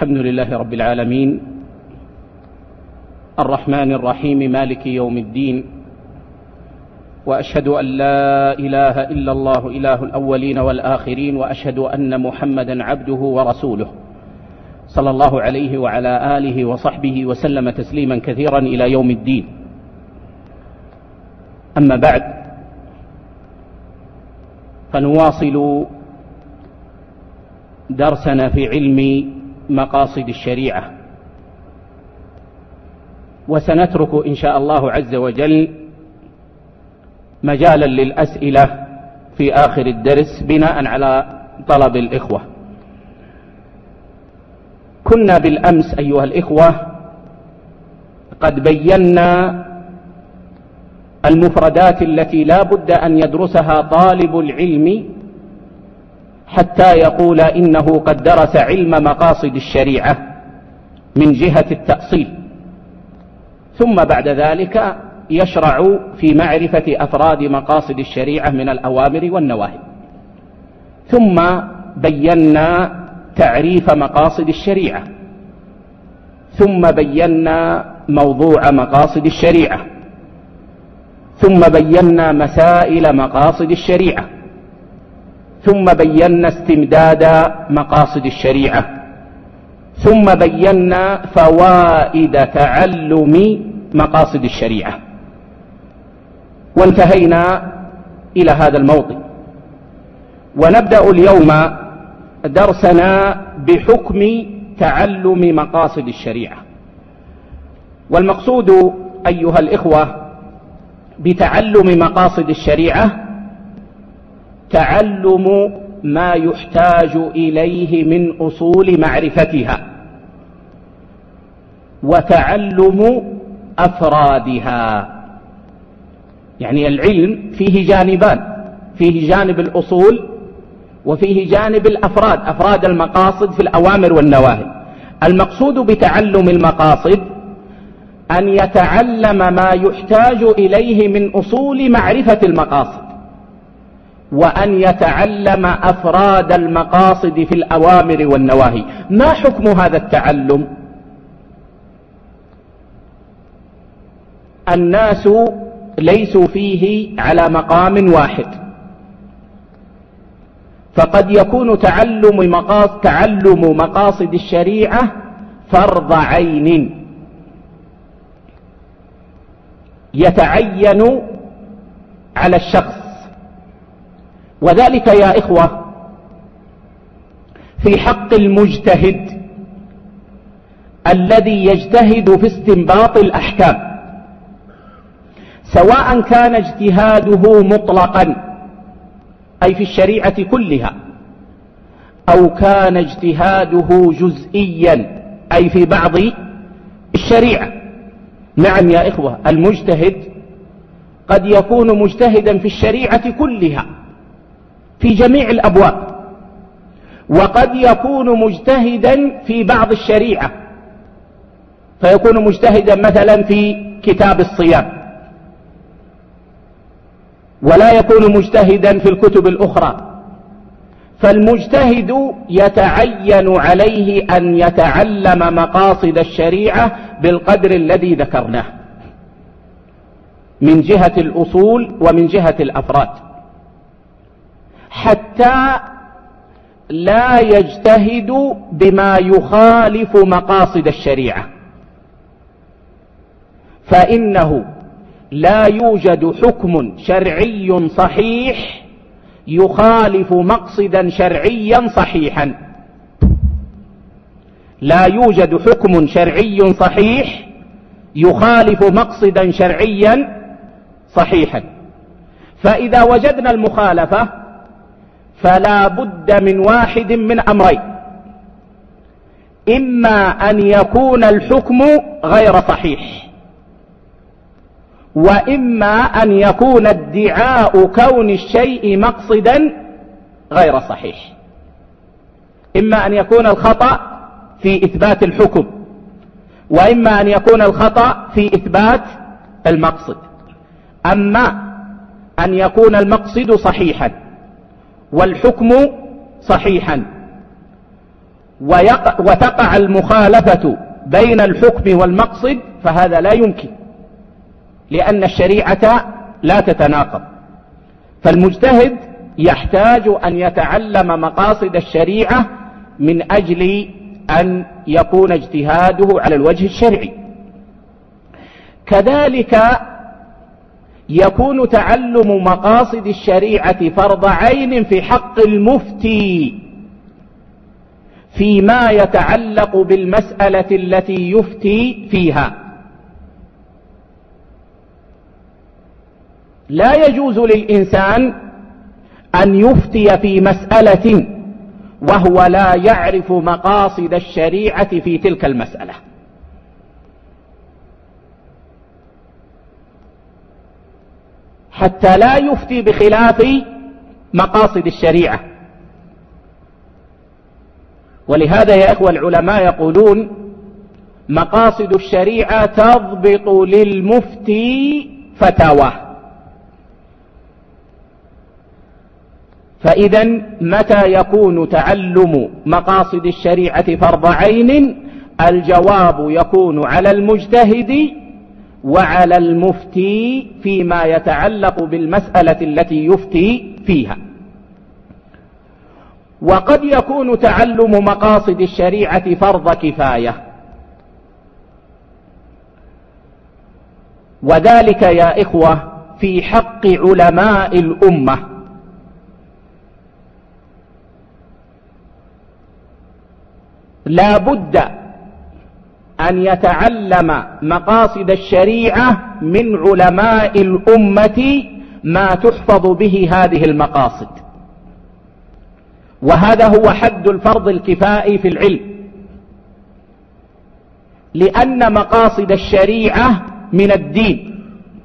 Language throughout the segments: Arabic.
الحمد لله رب العالمين الرحمن الرحيم مالك يوم الدين، وأشهد أن لا إله إلا الله إله الأولين والآخرين، وأشهد أن محمدا عبده ورسوله صلى الله عليه وعلى آله وصحبه وسلم تسليما كثيرا إلى يوم الدين. أما بعد، فنواصل درسنا في علم مقاصد الشريعة، وسنترك إن شاء الله عز وجل مجالا للأسئلة في آخر الدرس بناء على طلب الإخوة. كنا بالأمس أيها الإخوة قد بينا المفردات التي لا بد أن يدرسها طالب العلم حتى يقول إنه قد درس علم مقاصد الشريعة من جهة التأصيل، ثم بعد ذلك يشرع في معرفة أفراد مقاصد الشريعة من الأوامر والنواهي. ثم بينا تعريف مقاصد الشريعة، ثم بينا موضوع مقاصد الشريعة، ثم بينا مسائل مقاصد الشريعة، ثم بينا استمداد مقاصد الشريعة، ثم بينا فوائد تعلم مقاصد الشريعة، وانتهينا إلى هذا الموطن. ونبدأ اليوم درسنا بحكم تعلم مقاصد الشريعة. والمقصود أيها الإخوة بتعلم مقاصد الشريعة تعلم ما يحتاج إليه من أصول معرفتها، وتعلم أفرادها. يعني العلم فيه جانبان، فيه جانب الأصول وفيه جانب الأفراد، أفراد المقاصد في الأوامر والنواهي. المقصود بتعلم المقاصد أن يتعلم ما يحتاج إليه من أصول معرفة المقاصد، وأن يتعلم أفراد المقاصد في الأوامر والنواهي. ما حكم هذا التعلم؟ الناس ليسوا فيه على مقام واحد، فقد يكون تعلم مقاصد الشريعة فرض عين يتعين على الشخص، وذلك يا إخوة في حق المجتهد الذي يجتهد في استنباط الأحكام، سواء كان اجتهاده مطلقا أي في الشريعة كلها، أو كان اجتهاده جزئيا أي في بعض الشريعة. نعم يا إخوة، المجتهد قد يكون مجتهدا في الشريعة كلها في جميع الأبواب، وقد يكون مجتهدا في بعض الشريعة، فيكون مجتهدا مثلا في كتاب الصيام، ولا يكون مجتهدا في الكتب الأخرى. فالمجتهد يتعين عليه أن يتعلم مقاصد الشريعة بالقدر الذي ذكرناه من جهة الأصول ومن جهة الأفراد، حتى لا يجتهد بما يخالف مقاصد الشريعة، فإنه لا يوجد حكم شرعي صحيح يخالف مقصدا شرعيا صحيحا. لا يوجد حكم شرعي صحيح يخالف مقصدا شرعيا صحيحا. فإذا وجدنا المخالفة فلا بد من واحد من أمرين: إما أن يكون الحكم غير صحيح، وإما أن يكون ادعاء كون الشيء مقصدا غير صحيح. إما أن يكون الخطأ في إثبات الحكم، وإما أن يكون الخطأ في إثبات المقصد. أما أن يكون المقصد صحيحا والحكم صحيحا وتقع المخالفة بين الحكم والمقصد، فهذا لا يمكن، لأن الشريعة لا تتناقض. فالمجتهد يحتاج أن يتعلم مقاصد الشريعة من أجل أن يكون اجتهاده على الوجه الشرعي. كذلك يكون تعلم مقاصد الشريعة فرض عين في حق المفتي فيما يتعلق بالمسألة التي يفتي فيها. لا يجوز للإنسان أن يفتي في مسألة وهو لا يعرف مقاصد الشريعة في تلك المسألة. حتى لا يفتي بخلاف مقاصد الشريعة. ولهذا يا إخوة العلماء يقولون مقاصد الشريعة تضبط للمفتي فتاواه. فإذا متى يكون تعلم مقاصد الشريعة فرض عين؟ الجواب يكون على المجتهد وعلى المفتي فيما يتعلق بالمسألة التي يفتي فيها. وقد يكون تعلم مقاصد الشريعة فرض كفاية، وذلك يا إخوة في حق علماء الأمة. لا بد أن يتعلم مقاصد الشريعة من علماء الأمة ما تحفظ به هذه المقاصد، وهذا هو حد الفرض الكفائي في العلم، لأن مقاصد الشريعة من الدين،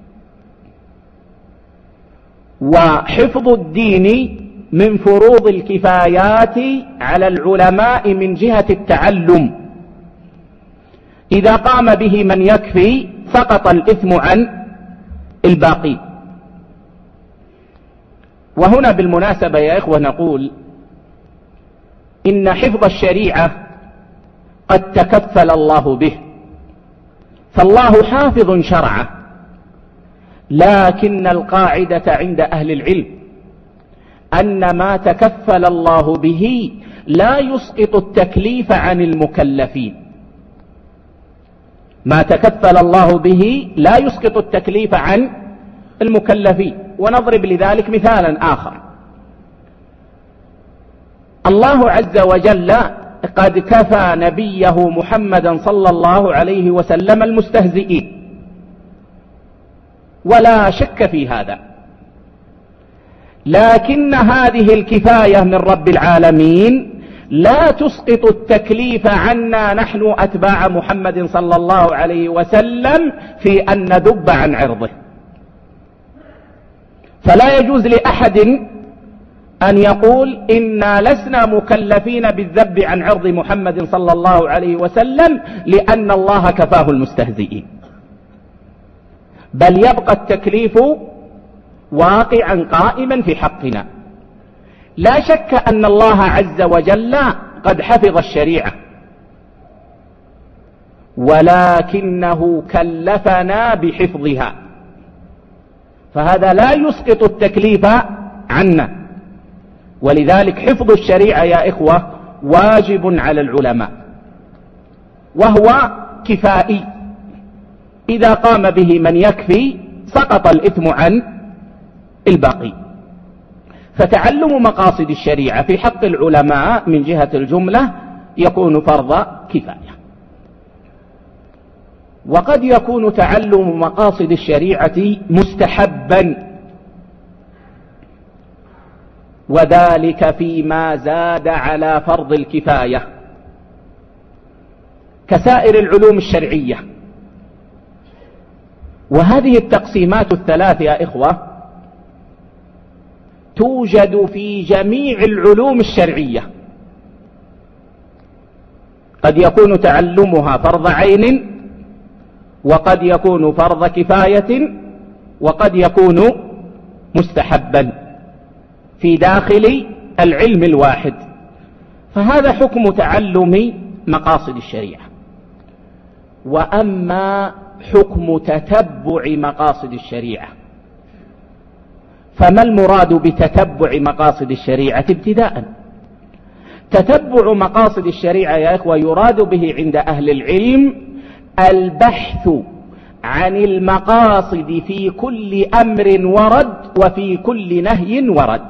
وحفظ الدين من فروض الكفايات على العلماء من جهة التعلم. إذا قام به من يكفي سقط الإثم عن الباقي. وهنا بالمناسبة يا إخوة نقول إن حفظ الشريعة قد تكفل الله به، فالله حافظ شرعه، لكن القاعدة عند أهل العلم أن ما تكفل الله به لا يسقط التكليف عن المكلفين. ما تكفل الله به لا يسقط التكليف عن المكلفين. ونضرب لذلك مثالا آخر. الله عز وجل قد كفى نبيه محمدا صلى الله عليه وسلم المستهزئين، ولا شك في هذا، لكن هذه الكفاية من رب العالمين لا تسقط التكليف عنا نحن أتباع محمد صلى الله عليه وسلم في أن نذب عن عرضه. فلا يجوز لأحد أن يقول إنا لسنا مكلفين بالذب عن عرض محمد صلى الله عليه وسلم لأن الله كفاه المستهزئين، بل يبقى التكليف واقعا قائما في حقنا. لا شك أن الله عز وجل قد حفظ الشريعة، ولكنه كلفنا بحفظها، فهذا لا يسقط التكليف عنا. ولذلك حفظ الشريعة يا إخوة واجب على العلماء، وهو كفائي. إذا قام به من يكفي سقط الإثم عن الباقي. فتعلم مقاصد الشريعة في حق العلماء من جهة الجملة يكون فرض كفاية. وقد يكون تعلم مقاصد الشريعة مستحبا، وذلك فيما زاد على فرض الكفاية كسائر العلوم الشرعية. وهذه التقسيمات الثلاث يا إخوة توجد في جميع العلوم الشرعية. قد يكون تعلمها فرض عين، وقد يكون فرض كفاية، وقد يكون مستحبا في داخل العلم الواحد. فهذا حكم تعلم مقاصد الشريعة. وأما حكم تتبع مقاصد الشريعة، فما المراد بتتبع مقاصد الشريعة ابتداء؟ تتبع مقاصد الشريعة يا إخوة يراد به عند أهل العلم البحث عن المقاصد في كل أمر ورد وفي كل نهي ورد.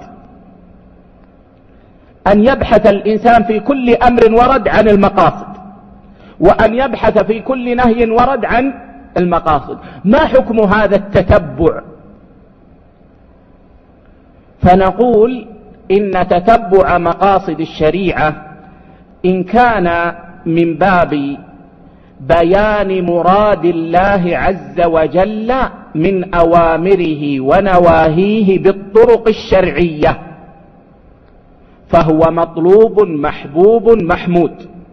أن يبحث الإنسان في كل أمر ورد عن المقاصد، وأن يبحث في كل نهي ورد عن المقاصد. ما حكم هذا التتبع؟ فنقول إن تتبع مقاصد الشريعة إن كان من باب بيان مراد الله عز وجل من أوامره ونواهيه بالطرق الشرعية فهو مطلوب محبوب محمود.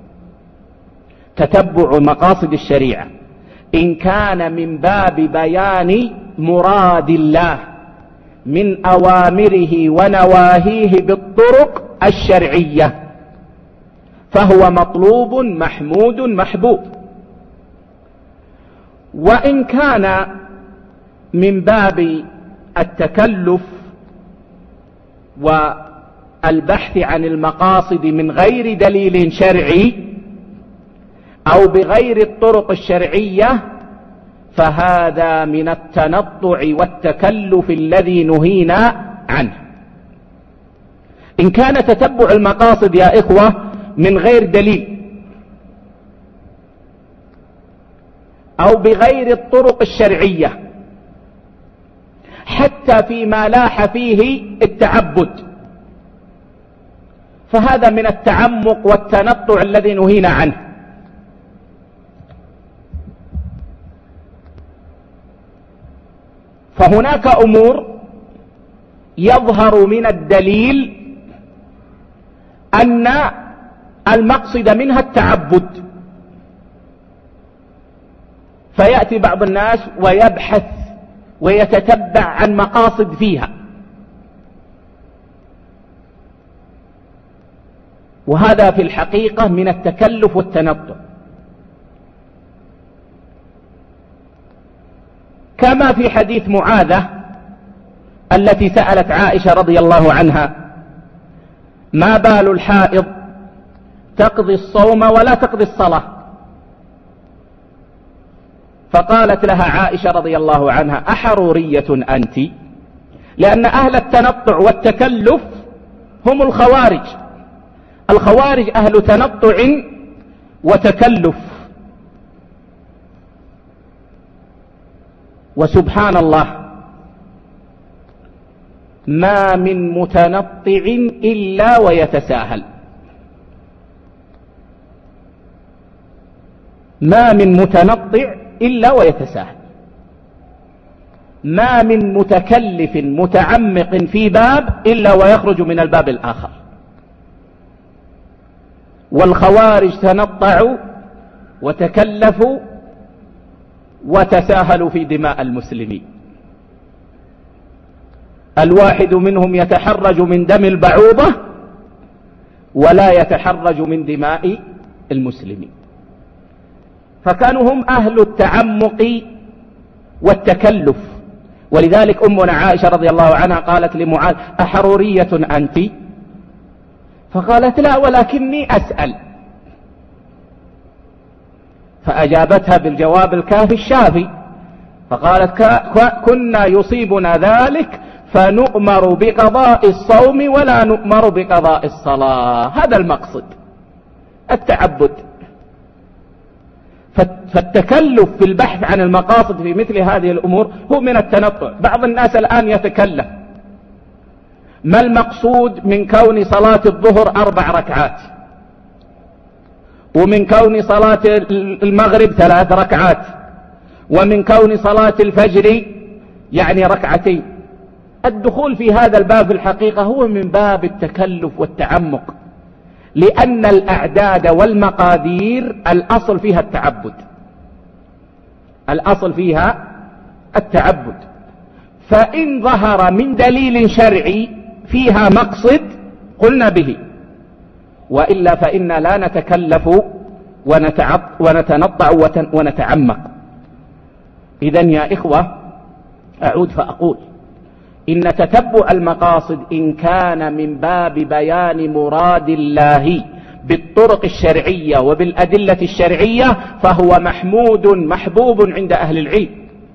تتبع مقاصد الشريعة إن كان من باب بيان مراد الله من أوامره ونواهيه بالطرق الشرعية فهو مطلوب محمود محبوب. وإن كان من باب التكلف والبحث عن المقاصد من غير دليل شرعي أو بغير الطرق الشرعية فهذا من التنطع والتكلف الذي نهينا عنه. إن كان تتبع المقاصد يا إخوة من غير دليل أو بغير الطرق الشرعية حتى فيما لاح فيه التعبد فهذا من التعمق والتنطع الذي نهينا عنه. فهناك أمور يظهر من الدليل أن المقصد منها التعبد، فيأتي بعض الناس ويبحث ويتتبع عن مقاصد فيها، وهذا في الحقيقة من التكلف والتنطع. كما في حديث معاذة التي سألت عائشة رضي الله عنها: ما بال الحائض تقضي الصوم ولا تقضي الصلاة؟ فقالت لها عائشة رضي الله عنها: أحرورية أنت؟ لأن أهل التنطع والتكلف هم الخوارج. الخوارج أهل تنطع وتكلف. وسبحان الله ما من متنطع إلا ويتساهل، ما من متنطع إلا ويتساهل، ما من متكلف متعمق في باب إلا ويخرج من الباب الآخر. والخوارج تنطعوا وتكلفوا وتساهلوا في دماء المسلمين. الواحد منهم يتحرج من دم البعوضة ولا يتحرج من دماء المسلمين. فكانوا هم أهل التعمق والتكلف. ولذلك أمنا عائشة رضي الله عنها قالت لمعاذ: أحرورية أنت؟ فقالت: لا، ولكني أسأل. فأجابتها بالجواب الكافي الشافي، فقالت: كنا يصيبنا ذلك فنؤمر بقضاء الصوم ولا نؤمر بقضاء الصلاة. هذا المقصد، التعبد. فالتكلف في البحث عن المقاصد في مثل هذه الأمور هو من التنطع. بعض الناس الآن يتكلم: ما المقصود من كون صلاة الظهر 4 ركعات، ومن كون صلاة المغرب 3 ركعات، ومن كون صلاة الفجر يعني 2 ركعتين؟ الدخول في هذا الباب في الحقيقة هو من باب التكلف والتعمق، لأن الأعداد والمقادير الأصل فيها التعبد، الأصل فيها التعبد. فإن ظهر من دليل شرعي فيها مقصد قلنا به، وإلا فإنا لا نتكلف ونتنطع ونتعمق. إذن يا إخوة، أعود فأقول إن تتبع المقاصد إن كان من باب بيان مراد الله بالطرق الشرعية وبالأدلة الشرعية فهو محمود محبوب عند أهل العلم.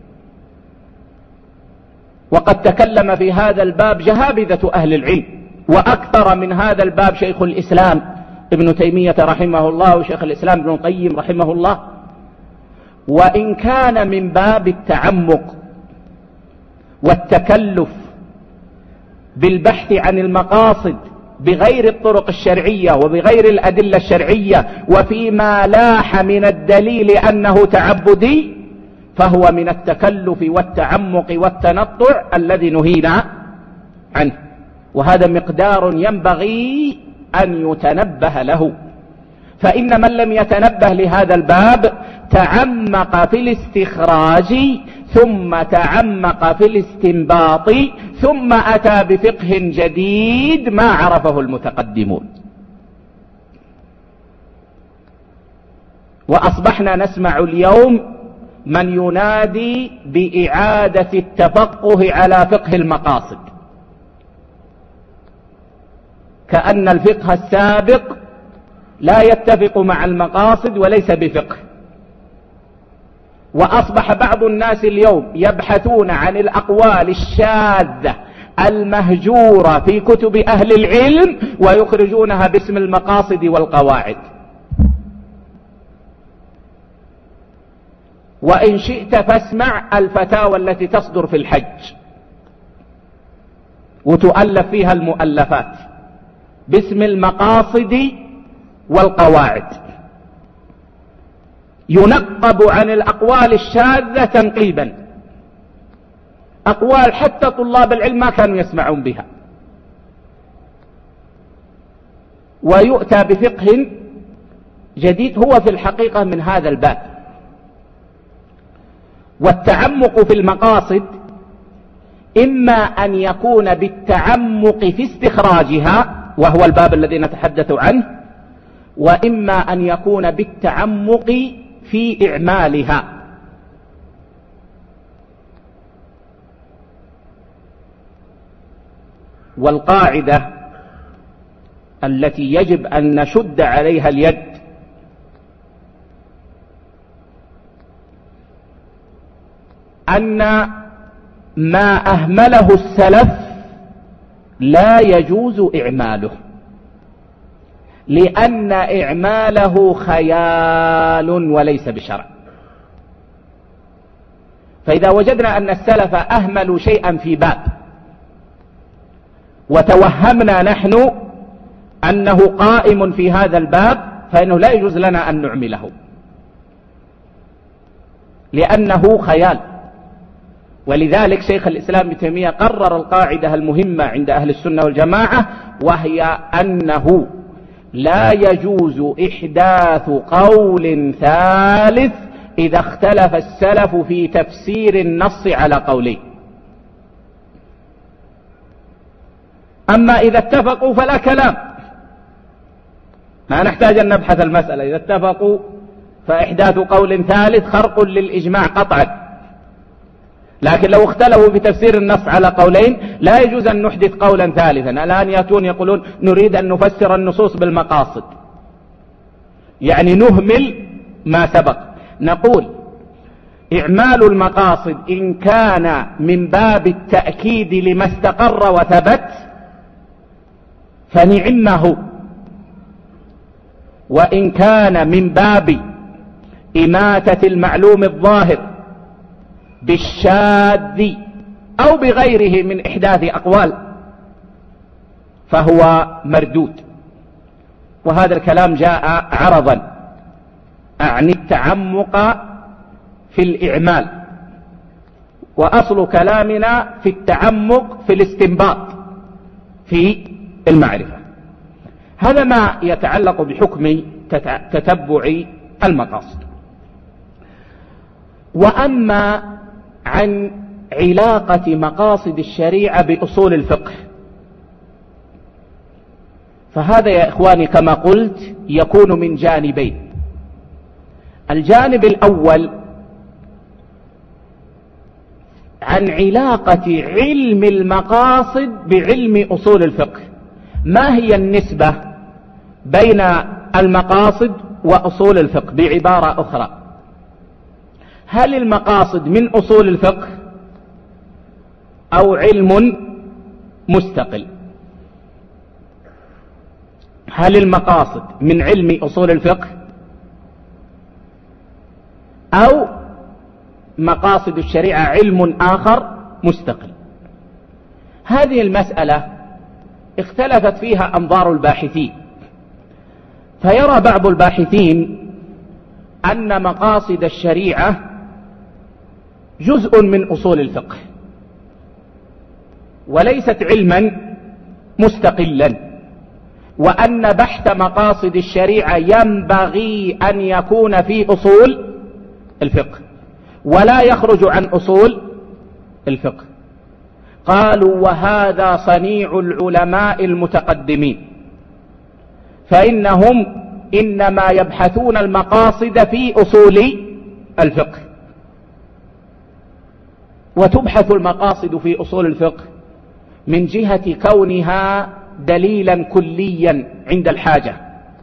وقد تكلم في هذا الباب جهابذة أهل العلم، وأكثر من هذا الباب شيخ الإسلام ابن تيمية رحمه الله وشيخ الإسلام ابن القيم رحمه الله. وإن كان من باب التعمق والتكلف بالبحث عن المقاصد بغير الطرق الشرعية وبغير الأدلة الشرعية وفيما لاح من الدليل أنه تعبدي، فهو من التكلف والتعمق والتنطع الذي نهينا عنه، وهذا مقدار ينبغي أن يتنبه له. فإن من لم يتنبه لهذا الباب تعمق في الاستخراج ثم تعمق في الاستنباط ثم أتى بفقه جديد ما عرفه المتقدمون. وأصبحنا نسمع اليوم من ينادي بإعادة التفقه على فقه المقاصد، كأن الفقه السابق لا يتفق مع المقاصد وليس بفقه. وأصبح بعض الناس اليوم يبحثون عن الأقوال الشاذة المهجورة في كتب أهل العلم ويخرجونها باسم المقاصد والقواعد. وإن شئت فاسمع الفتاوى التي تصدر في الحج وتؤلف فيها المؤلفات باسم المقاصد والقواعد، ينقب عن الأقوال الشاذة تنقيبا، أقوال حتى طلاب العلم ما كانوا يسمعون بها، ويؤتى بفقه جديد هو في الحقيقة من هذا الباب. والتعمق في المقاصد إما أن يكون بالتعمق في استخراجها وهو الباب الذي نتحدث عنه، وإما أن يكون بالتعمق في إعمالها. والقاعدة التي يجب أن نشد عليها اليد أن ما أهمله السلف لا يجوز إعماله، لأن إعماله خيال وليس بشرع. فإذا وجدنا أن السلف أهملوا شيئا في باب وتوهمنا نحن أنه قائم في هذا الباب فإنه لا يجوز لنا أن نعمله، لأنه خيال. ولذلك شيخ الإسلام ابن تيمية قرر القاعدة المهمة عند أهل السنة والجماعة، وهي أنه لا يجوز إحداث قول ثالث إذا اختلف السلف في تفسير النص على قولين. أما إذا اتفقوا فلا كلام، ما نحتاج أن نبحث المسألة. إذا اتفقوا فإحداث قول ثالث خرق للإجماع قطعا. لكن لو اختلفوا بتفسير النص على قولين لا يجوز أن نحدث قولا ثالثا. الآن يأتون يقولون نريد أن نفسر النصوص بالمقاصد، يعني نهمل ما سبق. نقول إعمال المقاصد إن كان من باب التأكيد لما استقر وثبت فنعمه، وإن كان من باب إماتة المعلوم الظاهر بالشاذ أو بغيره من إحداث أقوال فهو مردود. وهذا الكلام جاء عرضا عن التعمق في الإعمال، وأصل كلامنا في التعمق في الاستنباط في المعرفة. هذا ما يتعلق بحكم تتبع المقاصد. وأما عن علاقة مقاصد الشريعة بأصول الفقه فهذا يا إخواني كما قلت يكون من جانبين. الجانب الأول عن علاقة علم المقاصد بعلم أصول الفقه. ما هي النسبة بين المقاصد وأصول الفقه؟ بعبارة أخرى، هل المقاصد من أصول الفقه أو علم مستقل؟ هل المقاصد من علم أصول الفقه أو مقاصد الشريعة علم آخر مستقل؟ هذه المسألة اختلفت فيها أنظار الباحثين، فيرى بعض الباحثين أن مقاصد الشريعة جزء من أصول الفقه وليست علما مستقلا، وأن بحث مقاصد الشريعة ينبغي أن يكون في أصول الفقه ولا يخرج عن أصول الفقه. قالوا وهذا صنيع العلماء المتقدمين، فإنهم إنما يبحثون المقاصد في أصول الفقه، وتبحث المقاصد في أصول الفقه من جهة كونها دليلا كليا عند الحاجة،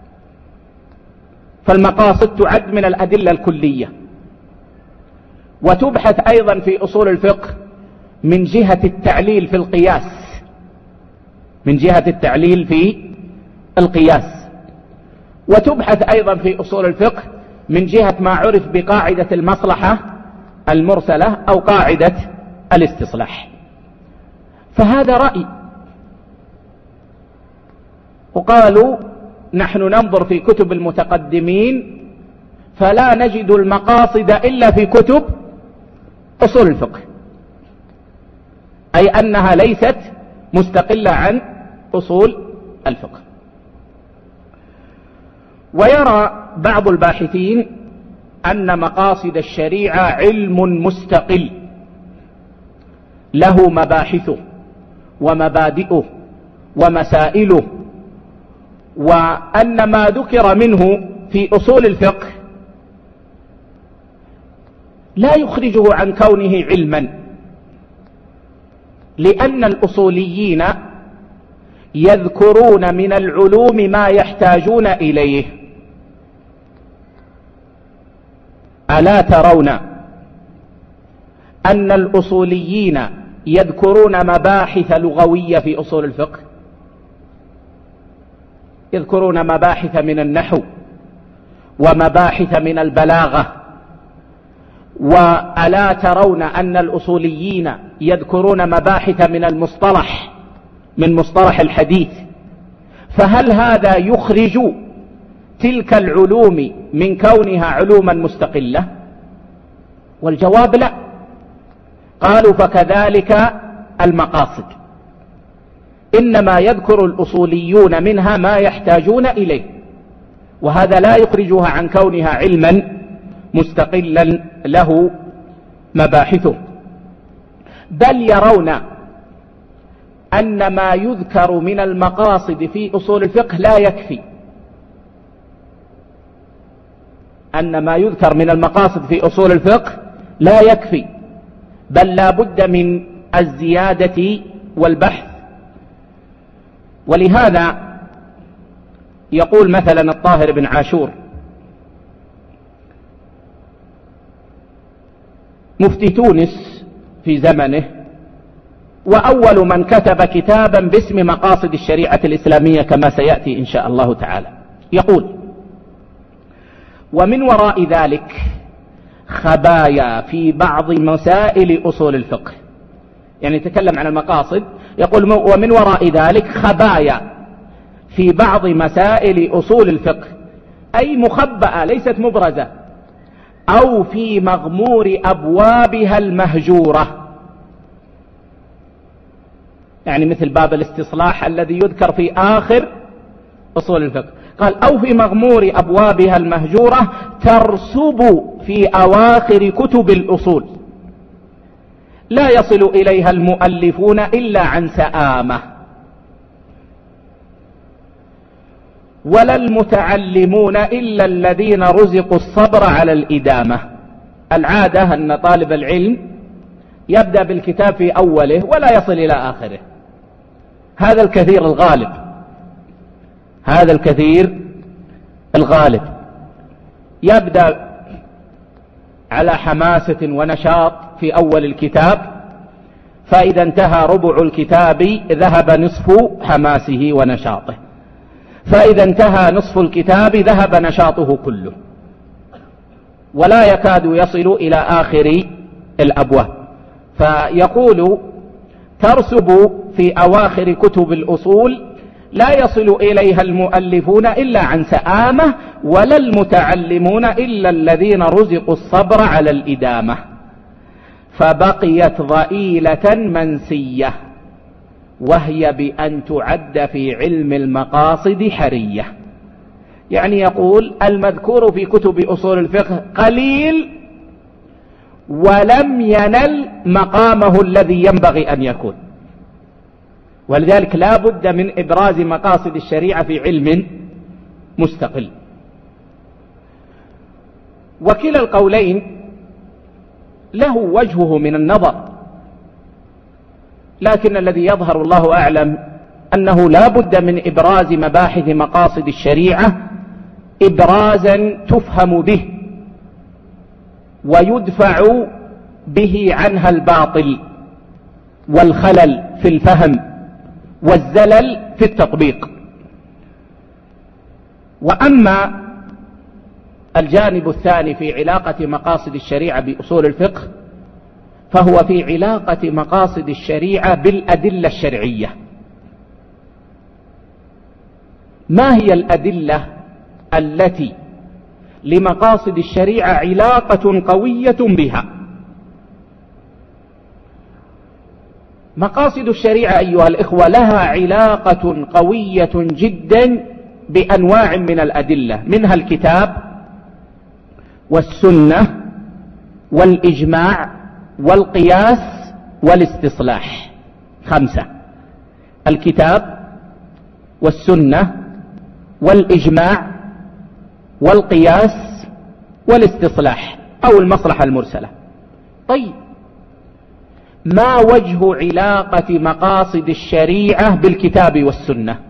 فالمقاصد تعد من الأدلة الكلية. وتبحث أيضا في أصول الفقه من جهة التعليل في القياس، من جهة التعليل في القياس. وتبحث أيضا في أصول الفقه من جهة ما عرف بقاعدة المصلحة المرسلة أو قاعدة الاستصلاح. فهذا رأي. وقالوا نحن ننظر في كتب المتقدمين فلا نجد المقاصد إلا في كتب أصول الفقه، أي أنها ليست مستقلة عن أصول الفقه. ويرى بعض الباحثين أن مقاصد الشريعة علم مستقل له مباحثه ومبادئه ومسائله، وأن ما ذكر منه في أصول الفقه لا يخرجه عن كونه علما، لأن الأصوليين يذكرون من العلوم ما يحتاجون إليه. ألا ترون أن الأصوليين يذكرون مباحث لغوية في أصول الفقه؟ يذكرون مباحث من النحو ومباحث من البلاغة. وألا ترون أن الأصوليين يذكرون مباحث من المصطلح، من مصطلح الحديث؟ فهل هذا يخرج تلك العلوم من كونها علوما مستقلة؟ والجواب لا. قالوا فكذلك المقاصد، إنما يذكر الأصوليون منها ما يحتاجون إليه، وهذا لا يخرجها عن كونها علما مستقلا له مباحثه. بل يرون أن ما يذكر من المقاصد في أصول الفقه لا يكفي، أن ما يذكر من المقاصد في أصول الفقه لا يكفي، بل لا بد من الزيادة والبحث. ولهذا يقول مثلا الطاهر بن عاشور مفتي تونس في زمنه، وأول من كتب كتابا باسم مقاصد الشريعة الإسلامية كما سيأتي إن شاء الله تعالى، يقول: ومن وراء ذلك خبايا في بعض مسائل أصول الفقه. يعني يتكلم عن المقاصد، يقول: ومن وراء ذلك خبايا في بعض مسائل أصول الفقه، أي مخبأة ليست مبرزة، أو في مغمور أبوابها المهجورة، يعني مثل باب الاستصلاح الذي يذكر في آخر أصول الفقه. قال: أو في مغمور أبوابها المهجورة ترسب في أواخر كتب الأصول، لا يصل إليها المؤلفون إلا عن سآمة. ولا المتعلمون إلا الذين رزقوا الصبر على الإدامة. العادة أن طالب العلم يبدأ بالكتاب في أوله ولا يصل إلى آخره، هذا الكثير الغالب، هذا الكثير الغالب. يبدأ على حماسة ونشاط في أول الكتاب، فإذا انتهى ربع الكتاب ذهب نصف حماسه ونشاطه، فإذا انتهى نصف الكتاب ذهب نشاطه كله، ولا يكاد يصل إلى آخر الأبواب. فيقول: ترسب في أواخر كتب الأصول لا يصل إليها المؤلفون إلا عن سآمة، ولا المتعلمون إلا الذين رزقوا الصبر على الإدامة، فبقيت ضئيلة منسية، وهي بأن تعد في علم المقاصد حرية. يعني يقول: المذكور في كتب أصول الفقه قليل ولم ينل مقامه الذي ينبغي أن يكون، ولذلك لا بد من إبراز مقاصد الشريعة في علم مستقل. وكلا القولين له وجهه من النظر، لكن الذي يظهر الله أعلم أنه لا بد من إبراز مباحث مقاصد الشريعة إبرازا تفهم به ويدفع به عنها الباطل والخلل في الفهم والزلل في التطبيق. وأما الجانب الثاني في علاقة مقاصد الشريعة بأصول الفقه، فهو في علاقة مقاصد الشريعة بالأدلة الشرعية. ما هي الأدلة التي لمقاصد الشريعة علاقة قوية بها؟ مقاصد الشريعة أيها الإخوة لها علاقة قوية جدا بأنواع من الأدلة، منها الكتاب والسنة والإجماع والقياس والاستصلاح. 5: الكتاب والسنة والإجماع والقياس والاستصلاح أو المصلحة المرسلة. طيب، ما وجه علاقة مقاصد الشريعة بالكتاب والسنة؟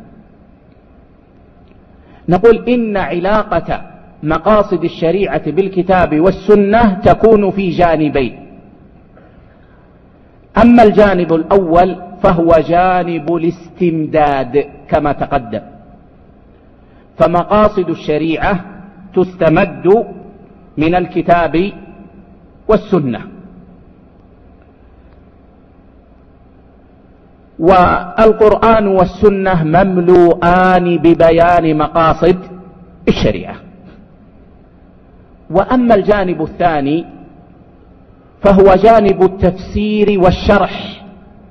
نقول إن علاقة مقاصد الشريعة بالكتاب والسنة تكون في جانبين. أما الجانب الأول فهو جانب الاستمداد كما تقدم، فمقاصد الشريعة تستمد من الكتاب والسنة، والقرآن والسنة مملوءان ببيان مقاصد الشريعة. وأما الجانب الثاني فهو جانب التفسير والشرح،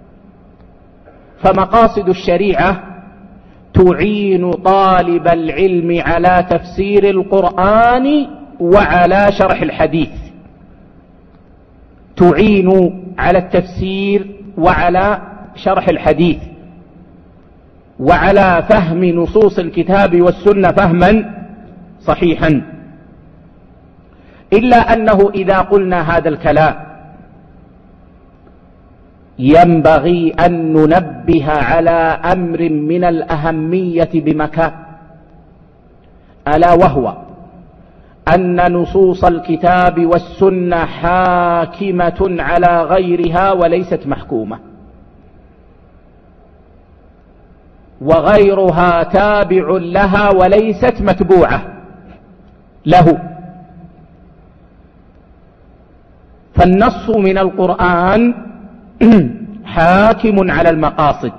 فمقاصد الشريعة تعين طالب العلم على تفسير القرآن وعلى شرح الحديث، تعين على التفسير وعلى شرح الحديث وعلى فهم نصوص الكتاب والسنة فهما صحيحا. إلا أنه إذا قلنا هذا الكلام ينبغي أن ننبه على أمر من الأهمية بمكان، ألا وهو أن نصوص الكتاب والسنة حاكمة على غيرها وليست محكومة، وغيرها تابع لها وليست متبوعة له. فالنص من القرآن حاكم على المقاصد،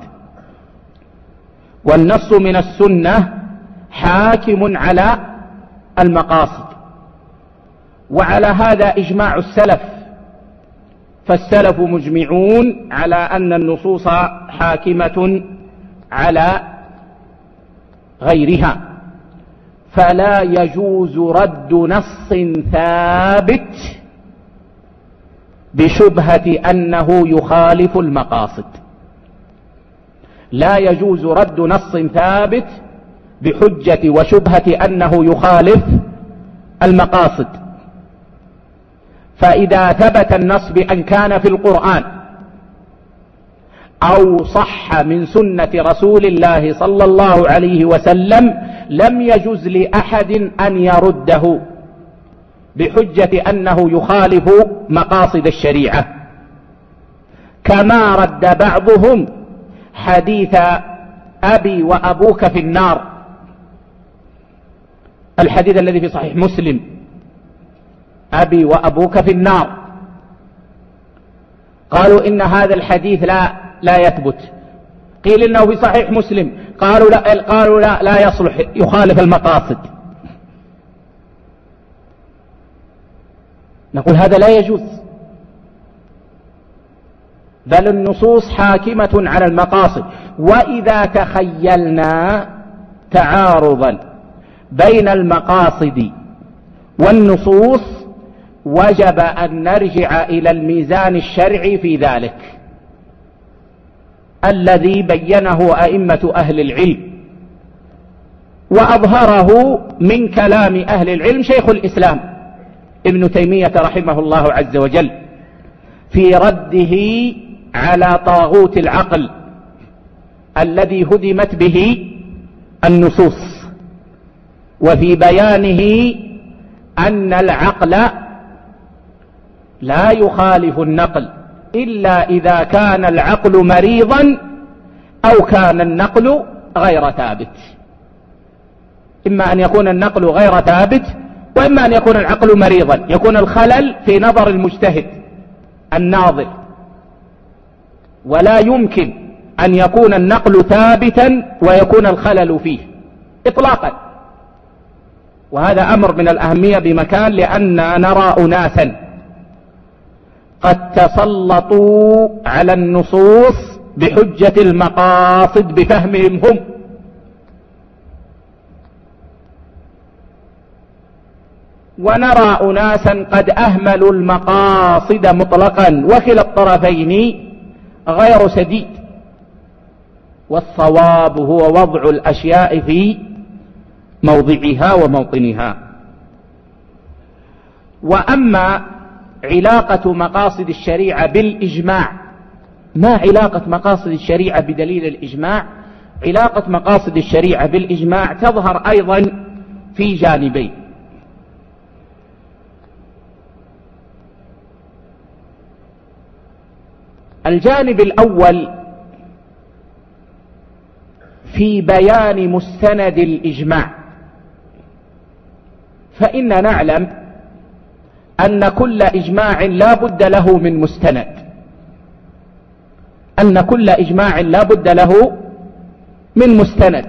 والنص من السنة حاكم على المقاصد، وعلى هذا إجماع السلف، فالسلف مجمعون على أن النصوص حاكمة على غيرها، فلا يجوز رد نص ثابت بشبهة أنه يخالف المقاصد. لا يجوز رد نص ثابت بحجة وشبهة أنه يخالف المقاصد. فإذا ثبت النص بأن كان في القرآن أو صح من سنة رسول الله صلى الله عليه وسلم لم يجز لأحد أن يرده بحجة أنه يخالف مقاصد الشريعة، كما رد بعضهم حديث أبي وأبوك في النار، الحديث الذي في صحيح مسلم، أبي وأبوك في النار. قالوا إن هذا الحديث لا يثبت. قيل إنه في صحيح مسلم، قالوا لا يصلح، يخالف المقاصد. نقول هذا لا يجوز، بل النصوص حاكمة على المقاصد. وإذا تخيلنا تعارضا بين المقاصد والنصوص وجب أن نرجع إلى الميزان الشرعي في ذلك الذي بينه أئمة أهل العلم، وأظهره من كلام أهل العلم شيخ الإسلام ابن تيمية رحمه الله عز وجل في رده على طاغوت العقل الذي هدمت به النصوص، وفي بيانه أن العقل لا يخالف النقل إلا إذا كان العقل مريضا أو كان النقل غير ثابت. إما أن يكون النقل غير ثابت، وإما أن يكون العقل مريضا، يكون الخلل في نظر المجتهد الناظر، ولا يمكن أن يكون النقل ثابتا ويكون الخلل فيه إطلاقا. وهذا أمر من الأهمية بمكان، لأننا نرى أناسا قد تسلطوا على النصوص بحجة المقاصد بفهمهم هم، ونرى أناسا قد أهملوا المقاصد مطلقا، وكلا الطرفين غير سديد. والصواب هو وضع الأشياء في موضعها وموطنها. وأما علاقة مقاصد الشريعة بالإجماع، ما علاقة مقاصد الشريعة بدليل الإجماع؟ علاقة مقاصد الشريعة بالإجماع تظهر أيضا في جانبين. الجانب الأول في بيان مستند الإجماع، فإننا نعلم أن كل إجماع لا بد له من مستند، أن كل إجماع لا بد له من مستند،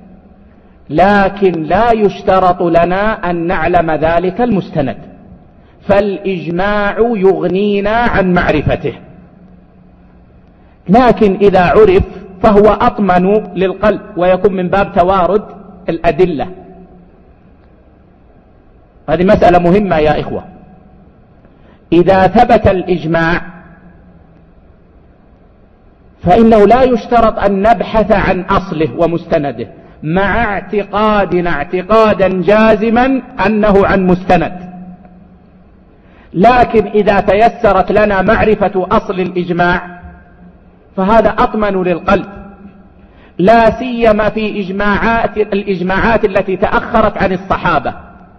لكن لا يشترط لنا أن نعلم ذلك المستند، فالإجماع يغنينا عن معرفته. لكن إذا عرف فهو أطمن للقلب ويكون من باب توارد الأدلة. هذه مسألة مهمة يا إخوة. إذا ثبت الإجماع فإنه لا يشترط أن نبحث عن أصله ومستنده، مع اعتقادنا اعتقادا جازما أنه عن مستند. لكن إذا تيسرت لنا معرفة أصل الإجماع فهذا أطمن للقلب، لا سيما في الإجماعات التي تأخرت عن الصحابة،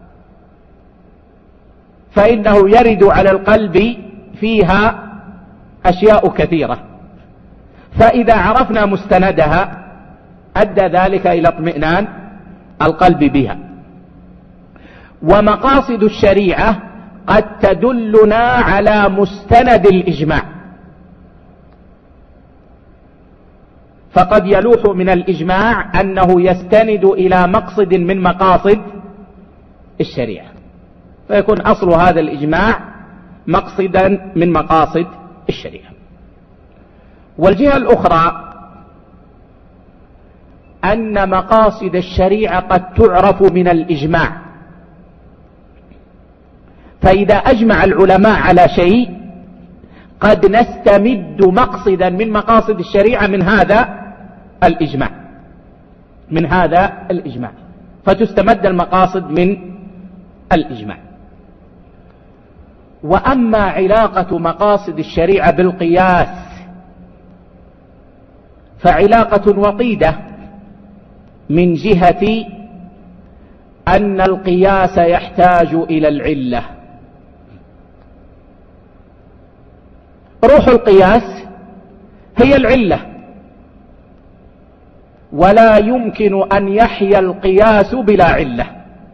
فإنه يرد على القلب فيها أشياء كثيرة. فإذا عرفنا مستندها أدى ذلك إلى اطمئنان القلب بها. ومقاصد الشريعة قد تدلنا على مستند الإجماع، فقد يلوح من الإجماع أنه يستند إلى مقصد من مقاصد الشريعة، فيكون أصل هذا الإجماع مقصدا من مقاصد الشريعة. والجهة الأخرى أن مقاصد الشريعة قد تعرف من الإجماع، فإذا أجمع العلماء على شيء قد نستمد مقصدا من مقاصد الشريعة من هذا الإجماع. من هذا الإجماع، فتستمد المقاصد من الإجماع. وأما علاقة مقاصد الشريعة بالقياس فعلاقة وطيدة، من جهة أن القياس يحتاج إلى العلة. روح القياس هي العلة، ولا يمكن أن يحيا القياس بلا علة.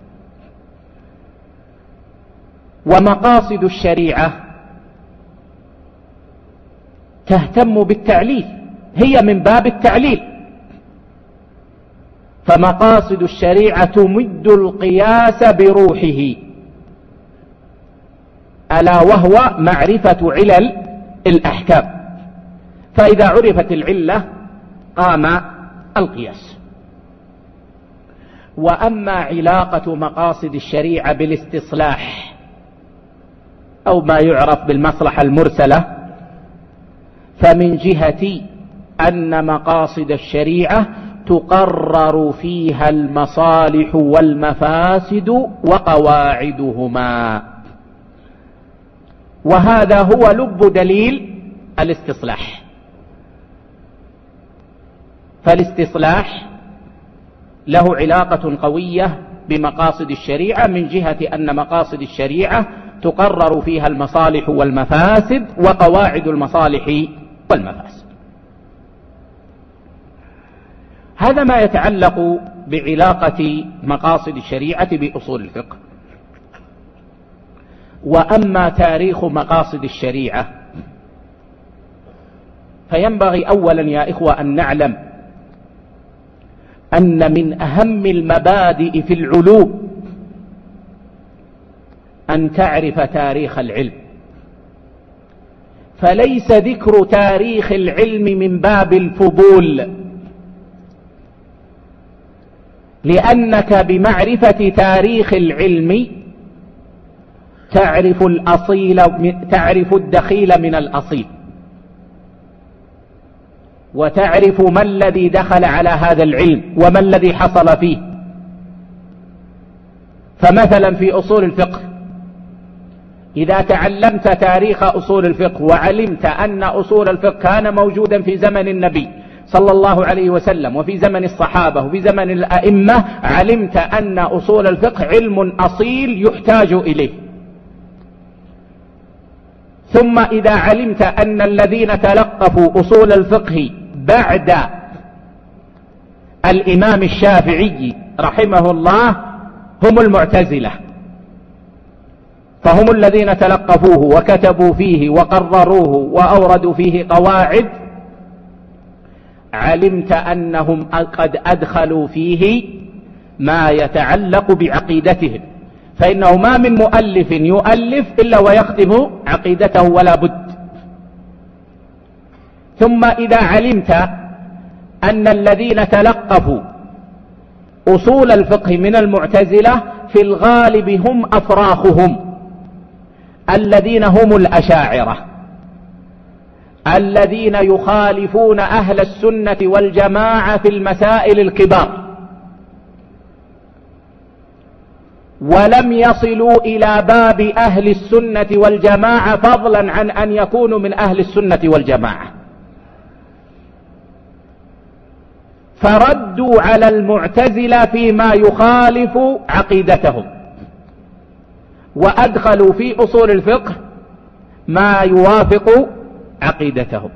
ومقاصد الشريعة تهتم بالتعليل، هي من باب التعليل، فمقاصد الشريعة تمد القياس بروحه، ألا وهو معرفة علل الأحكام، فإذا عرفت العلة قام القياس. وأما علاقة مقاصد الشريعة بالاستصلاح أو ما يعرف بالمصلحة المرسلة، فمن جهة أن مقاصد الشريعة تقرر فيها المصالح والمفاسد وقواعدهما، وهذا هو لب دليل الاستصلاح. فالاستصلاح له علاقة قوية بمقاصد الشريعة، من جهة أن مقاصد الشريعة تقرر فيها المصالح والمفاسد وقواعد المصالح والمفاسد. هذا ما يتعلق بعلاقة مقاصد الشريعة بأصول الفقه. وأما تاريخ مقاصد الشريعة فينبغي أولا يا إخوة أن نعلم أن من أهم المبادئ في العلوم أن تعرف تاريخ العلم، فليس ذكر تاريخ العلم من باب الفضول، لأنك بمعرفة تاريخ العلم تعرف الدخيل من الأصيل، وتعرف ما الذي دخل على هذا العلم وما الذي حصل فيه. فمثلا في أصول الفقه، إذا تعلمت تاريخ أصول الفقه وعلمت أن أصول الفقه كان موجودا في زمن النبي صلى الله عليه وسلم وفي زمن الصحابة وفي زمن الأئمة، علمت أن أصول الفقه علم أصيل يحتاج إليه. ثم إذا علمت أن الذين تلقفوا أصول الفقه بعد الإمام الشافعي رحمه الله هم المعتزلة، فهم الذين تلقفوه وكتبوا فيه وقرروه وأوردوا فيه قواعد، علمت أنهم قد أدخلوا فيه ما يتعلق بعقيدتهم، فإنه ما من مؤلف يؤلف إلا ويخدم عقيدته ولا بد. ثم إذا علمت أن الذين تلقفوا أصول الفقه من المعتزلة في الغالب هم أفراخهم الذين هم الأشاعرة، الذين يخالفون أهل السنة والجماعة في المسائل الكبار، ولم يصلوا إلى باب أهل السنة والجماعة فضلا عن أن يكونوا من أهل السنة والجماعة، فردوا على المعتزلة فيما يخالف عقيدتهم، وأدخلوا في أصول الفقه ما يوافق عقيدتهم.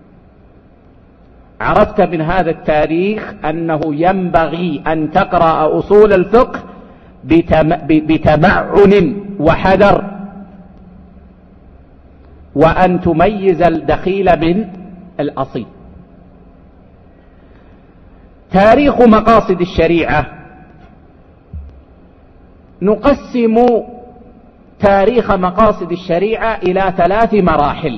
عرفت من هذا التاريخ أنه ينبغي أن تقرأ أصول الفقه بتمعن وحذر، وأن تميز الدخيل من الأصيل. تاريخ مقاصد الشريعة نقسم تاريخ مقاصد الشريعة إلى 3 مراحل.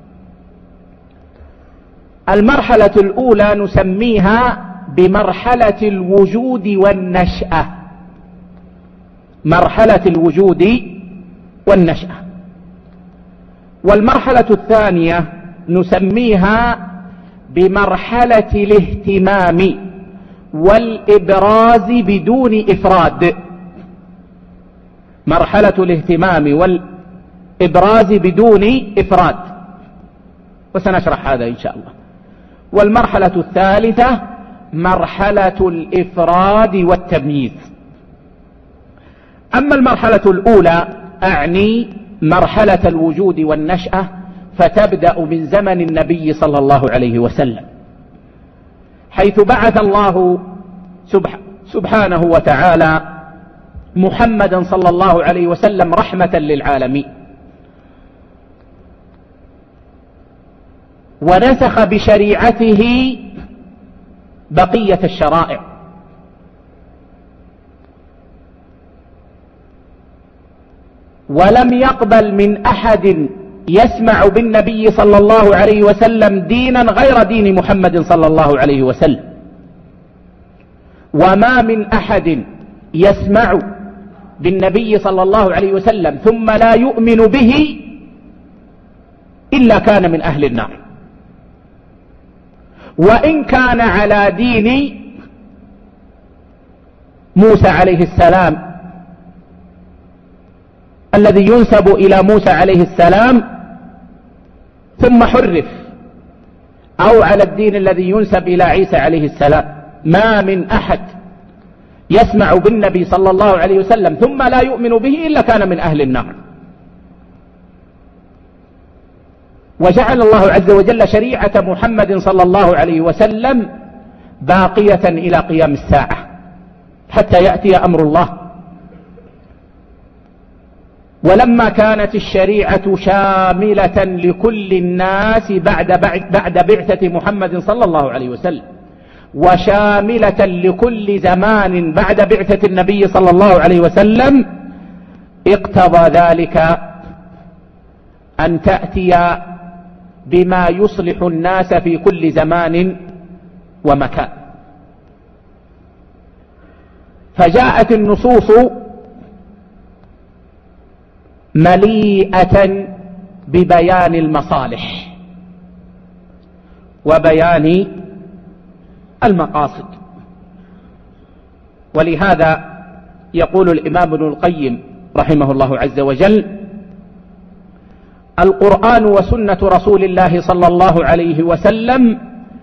المرحلة الأولى نسميها بمرحلة الوجود والنشأة، مرحلة الوجود والنشأة. والمرحلة الثانية نسميها بمرحلة الاهتمام والإبراز بدون إفراد. مرحلة الاهتمام والإبراز بدون إفراد، وسنشرح هذا إن شاء الله. والمرحلة الثالثة مرحلة الإفراد والتمييز. أما المرحلة الأولى أعني مرحلة الوجود والنشأة، فتبدأ من زمن النبي صلى الله عليه وسلم، حيث بعث الله سبحانه وتعالى محمدا صلى الله عليه وسلم رحمة للعالمين، ونسخ بشريعته بقية الشرائع، ولم يقبل من أحد يسمع بالنبي صلى الله عليه وسلم دينا غير دين محمد صلى الله عليه وسلم. وما من أحد يسمع بالنبي صلى الله عليه وسلم ثم لا يؤمن به إلا كان من أهل النار، وإن كان على دين موسى عليه السلام الذي ينسب إلى موسى عليه السلام ثم حرف، أو على الدين الذي ينسب إلى عيسى عليه السلام. ما من أحد يسمع بالنبي صلى الله عليه وسلم ثم لا يؤمن به إلا كان من أهل النار. وجعل الله عز وجل شريعة محمد صلى الله عليه وسلم باقية إلى قيام الساعة حتى يأتي أمر الله. ولما كانت الشريعة شاملة لكل الناس بعد بعثة محمد صلى الله عليه وسلم، وشاملة لكل زمان بعد بعثة النبي صلى الله عليه وسلم، اقتضى ذلك أن تأتي بما يصلح الناس في كل زمان ومكان. فجاءت النصوص مليئة ببيان المصالح وبيان المقاصد. ولهذا يقول الإمام ابن القيم رحمه الله عز وجل: القرآن وسنة رسول الله صلى الله عليه وسلم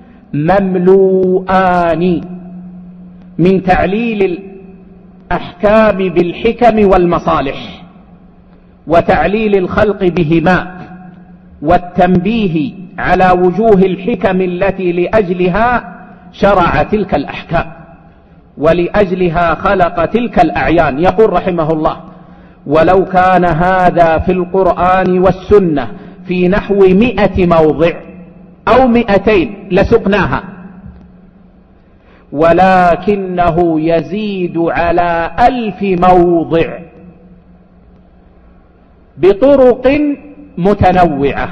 مملوءان من تعليل الأحكام بالحكم والمصالح، وتعليل الخلق بهما، والتنبيه على وجوه الحكم التي لأجلها شرع تلك الأحكام ولأجلها خلق تلك الأعيان. يقول رحمه الله: ولو كان هذا في القرآن والسنة في نحو 100 موضع أو 200 لسقناها، ولكنه يزيد على 1000 موضع بطرق متنوعة.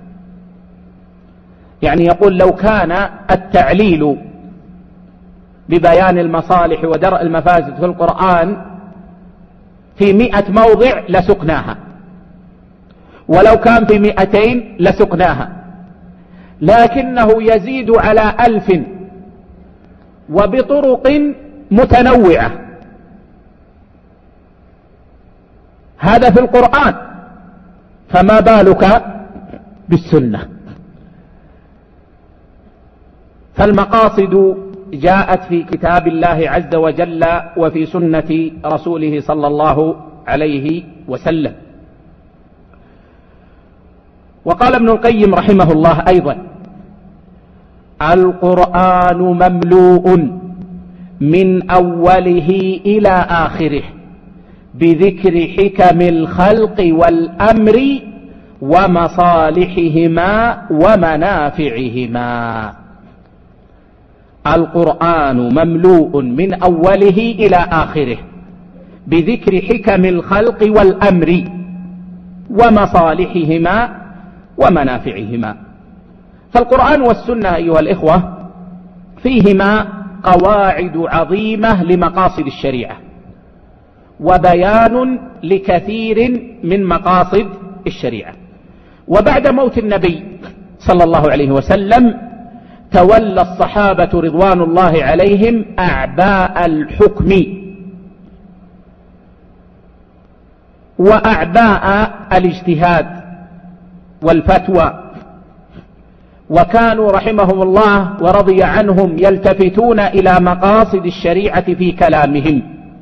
يعني يقول لو كان التعليل ببيان المصالح ودرء المفاسد في القرآن في 100 موضع لسقناها، ولو كان في 200 لسقناها، لكنه يزيد على 1000 وبطرق متنوعة. هذا في القرآن، فما بالك بالسنة؟ فالمقاصد جاءت في كتاب الله عز وجل وفي سنة رسوله صلى الله عليه وسلم. وقال ابن القيم رحمه الله أيضا: القرآن مملوء من أوله إلى آخره بذكر حكم الخلق والأمر ومصالحهما ومنافعهما. القرآن مملوء من أوله إلى آخره بذكر حكم الخلق والأمر ومصالحهما ومنافعهما. فالقرآن والسنة أيها الإخوة فيهما قواعد عظيمة لمقاصد الشريعة، وبيان لكثير من مقاصد الشريعة. وبعد موت النبي صلى الله عليه وسلم تولى الصحابة رضوان الله عليهم أعباء الحكم وأعباء الاجتهاد والفتوى، وكانوا رحمهم الله ورضي عنهم يلتفتون إلى مقاصد الشريعة في كلامهم.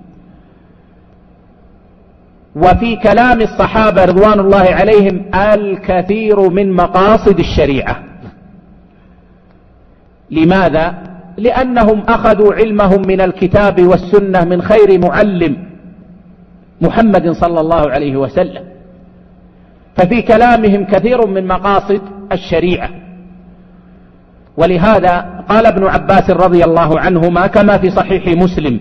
وفي كلام الصحابة رضوان الله عليهم الكثير من مقاصد الشريعة. لماذا؟ لأنهم أخذوا علمهم من الكتاب والسنة من خير معلم محمد صلى الله عليه وسلم، ففي كلامهم كثير من مقاصد الشريعة. ولهذا قال ابن عباس رضي الله عنهما كما في صحيح مسلم: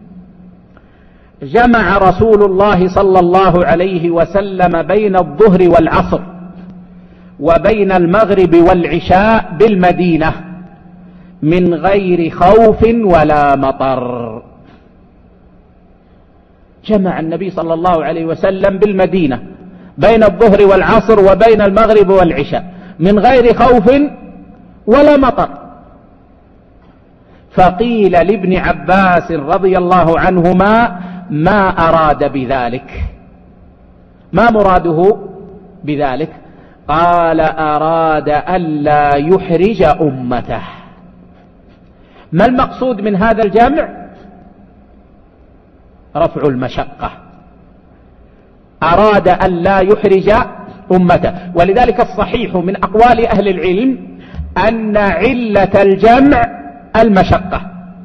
جمع رسول الله صلى الله عليه وسلم بين الظهر والعصر وبين المغرب والعشاء بالمدينة من غير خوف ولا مطر. جمع النبي صلى الله عليه وسلم بالمدينة بين الظهر والعصر وبين المغرب والعشاء من غير خوف ولا مطر. فقيل لابن عباس رضي الله عنهما: ما أراد بذلك؟ ما مراده بذلك؟ قال: أراد ألا يحرج أمته. ما المقصود من هذا الجمع؟ رفع المشقة. أراد ألا يحرج أمته. ولذلك الصحيح من أقوال أهل العلم أن علة الجمع المشقة،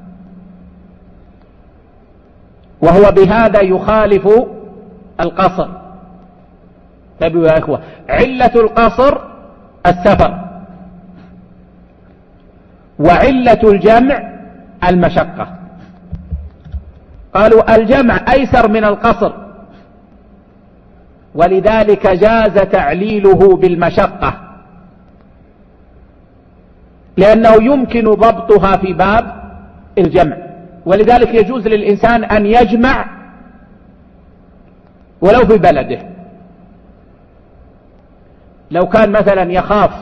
وهو بهذا يخالف القصر. تابعوا يا إخوة، علة القصر السفر، وعلة الجمع المشقة. قالوا الجمع أيسر من القصر، ولذلك جاز تعليله بالمشقة، لأنه يمكن ضبطها في باب الجمع. ولذلك يجوز للإنسان أن يجمع ولو في بلده. لو كان مثلا يخاف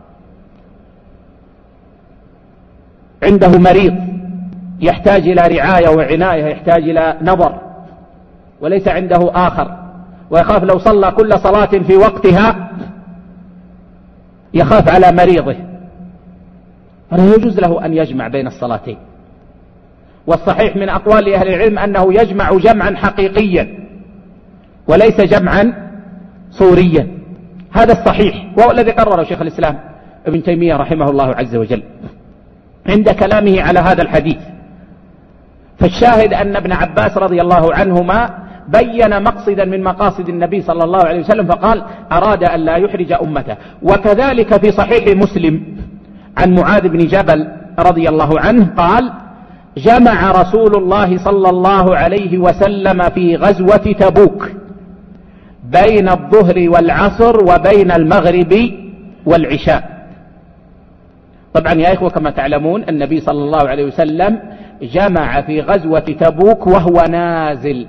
عنده مريض يحتاج إلى رعاية وعناية، يحتاج إلى نظر، وليس عنده آخر، ويخاف لو صلى كل صلاة في وقتها يخاف على مريضه، فلا يجوز له أن يجمع بين الصلاتين. والصحيح من أقوال أهل العلم أنه يجمع جمعا حقيقيا وليس جمعا صوريا. هذا الصحيح، وهو الذي قرره شيخ الإسلام ابن تيمية رحمه الله عز وجل عند كلامه على هذا الحديث. فالشاهد أن ابن عباس رضي الله عنهما بين مقصدا من مقاصد النبي صلى الله عليه وسلم فقال: أراد أن لا يحرج أمته. وكذلك في صحيح مسلم عن معاذ بن جبل رضي الله عنه قال: جمع رسول الله صلى الله عليه وسلم في غزوة تبوك بين الظهر والعصر وبين المغرب والعشاء. طبعا يا إخوة كما تعلمون النبي صلى الله عليه وسلم جمع في غزوة تبوك وهو نازل،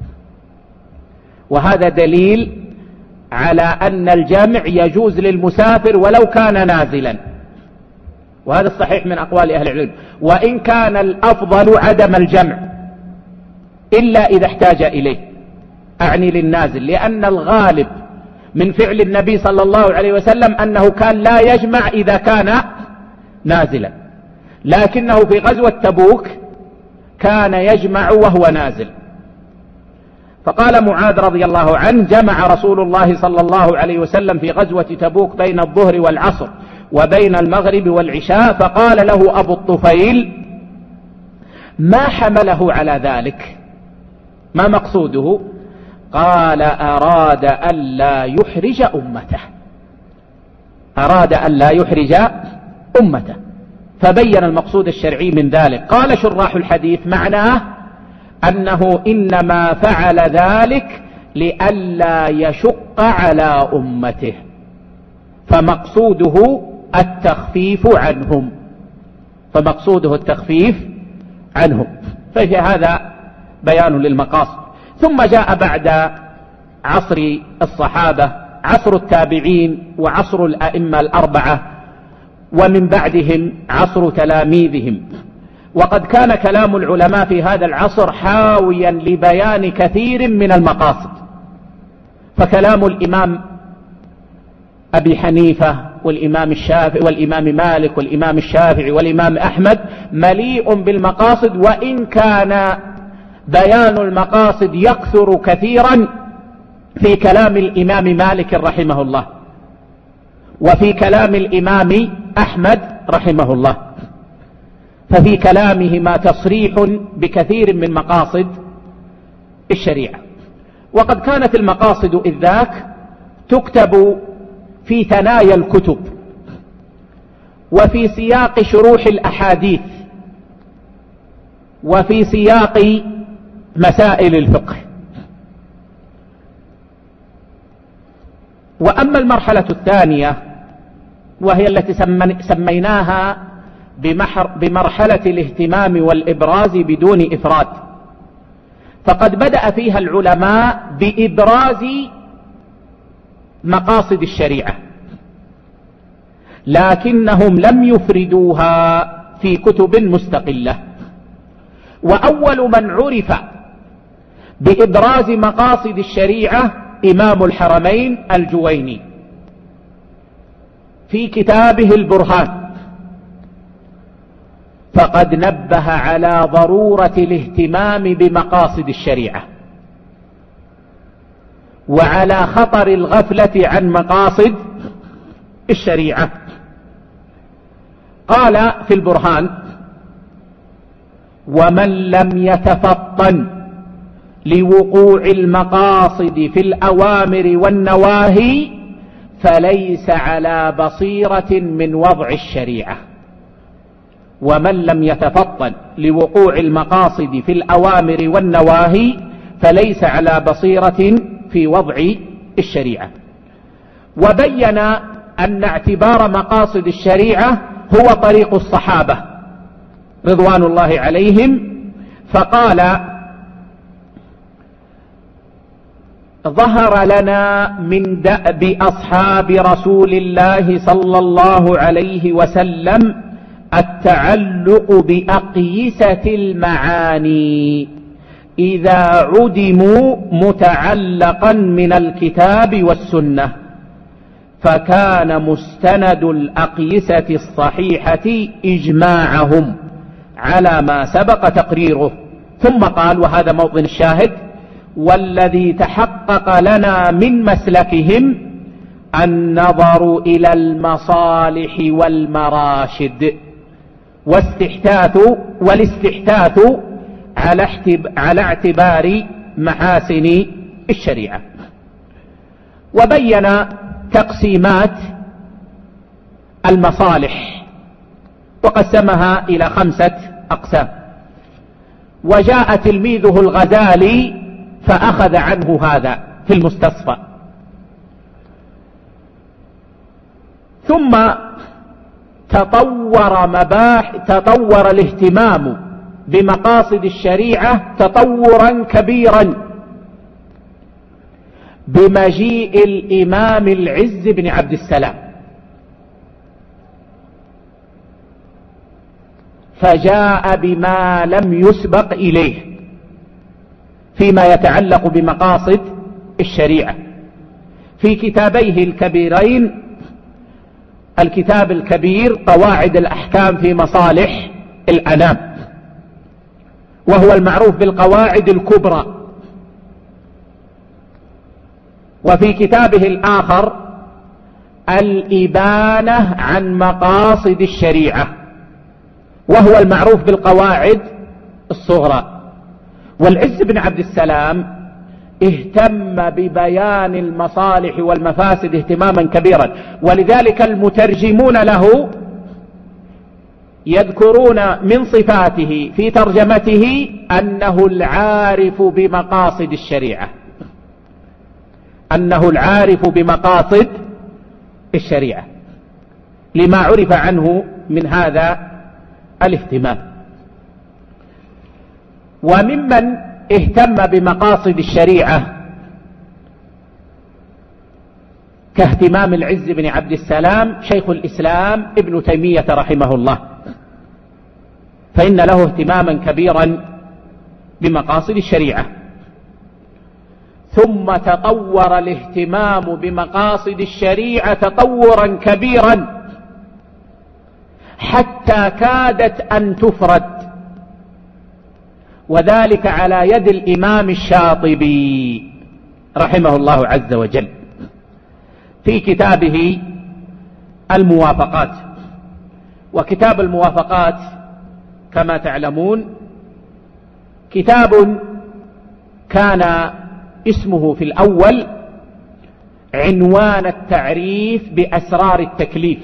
وهذا دليل على أن الجمع يجوز للمسافر ولو كان نازلا، وهذا الصحيح من أقوال أهل العلم. وإن كان الأفضل عدم الجمع إلا إذا احتاج إليه، أعني للنازل، لأن الغالب من فعل النبي صلى الله عليه وسلم أنه كان لا يجمع إذا كان نازلا، لكنه في غزوة تبوك كان يجمع وهو نازل. فقال معاذ رضي الله عنه: جمع رسول الله صلى الله عليه وسلم في غزوة تبوك بين الظهر والعصر وبين المغرب والعشاء. فقال له أبو الطفيل: ما حمله على ذلك؟ ما مقصوده؟ قال: أراد ألا يحرج أمته. أراد ألا يحرج أمته. فبين المقصود الشرعي من ذلك. قال شراح الحديث: معناه أنه إنما فعل ذلك لئلا يشق على أمته، فمقصوده التخفيف عنهم، فمقصوده التخفيف عنهم. ففي هذا بيان للمقاصد. ثم جاء بعد عصر الصحابة عصر التابعين وعصر الأئمة الأربعة، ومن بعدهم عصر تلاميذهم. وقد كان كلام العلماء في هذا العصر حاويا لبيان كثير من المقاصد، فكلام الإمام أبي حنيفة والإمام الشافعي والإمام مالك والإمام الشافعي والإمام أحمد مليء بالمقاصد، وإن كان بيان المقاصد يكثر كثيرا في كلام الإمام مالك رحمه الله وفي كلام الإمام أحمد رحمه الله، ففي كلامهما تصريح بكثير من مقاصد الشريعة. وقد كانت المقاصد إذ ذاك تكتب في ثنايا الكتب وفي سياق شروح الأحاديث وفي سياق مسائل الفقه. وأما المرحلة الثانية وهي التي سميناها بمرحلة الاهتمام والإبراز بدون إفراد، فقد بدأ فيها العلماء بإبراز مقاصد الشريعة، لكنهم لم يفردوها في كتب مستقلة. وأول من عرف بإبراز مقاصد الشريعة إمام الحرمين الجويني في كتابه البرهان، فقد نبه على ضرورة الاهتمام بمقاصد الشريعة وعلى خطر الغفلة عن مقاصد الشريعة. قال في البرهان: ومن لم يتفطن لوقوع المقاصد في الأوامر والنواهي فليس على بصيرة من وضع الشريعة. ومن لم يتفطن لوقوع المقاصد في الأوامر والنواهي فليس على بصيرة في وضع الشريعة. وبين أن اعتبار مقاصد الشريعة هو طريق الصحابة رضوان الله عليهم، فقال: ظهر لنا من دأب أصحاب رسول الله صلى الله عليه وسلم التعلق بأقيسة المعاني إذا عدموا متعلقا من الكتاب والسنة، فكان مستند الأقيسة الصحيحة إجماعهم على ما سبق تقريره. ثم قال، وهذا موطن الشاهد: والذي تحقق لنا من مسلكهم النظر إلى المصالح والمراشد والاستحداث على اعتبار محاسن الشريعة. وبين تقسيمات المصالح وقسمها إلى 5 أقسام. وجاء تلميذه الغزالي فأخذ عنه هذا في المستصفى. ثم تطور الاهتمام بمقاصد الشريعة تطورا كبيرا بمجيء الإمام العز بن عبد السلام، فجاء بما لم يسبق إليه فيما يتعلق بمقاصد الشريعة في كتابيه الكبيرين: الكتاب الكبير قواعد الأحكام في مصالح الأنام، وهو المعروف بالقواعد الكبرى. وفي كتابه الآخر الإبانة عن مقاصد الشريعة، وهو المعروف بالقواعد الصغرى. والعز بن عبد السلام اهتم ببيان المصالح والمفاسد اهتماما كبيرا، ولذلك المترجمون له يذكرون من صفاته في ترجمته أنه العارف بمقاصد الشريعة، أنه العارف بمقاصد الشريعة، لما عرف عنه من هذا الاهتمام. وممن اهتم بمقاصد الشريعة كاهتمام العز بن عبد السلام شيخ الإسلام ابن تيمية رحمه الله، فإن له اهتماما كبيرا بمقاصد الشريعة. ثم تطور الاهتمام بمقاصد الشريعة تطورا كبيرا حتى كادت أن تفرد، وذلك على يد الإمام الشاطبي رحمه الله عز وجل في كتابه الموافقات. وكتاب الموافقات كما تعلمون كتاب كان اسمه في الأول عنوان التعريف بأسرار التكليف،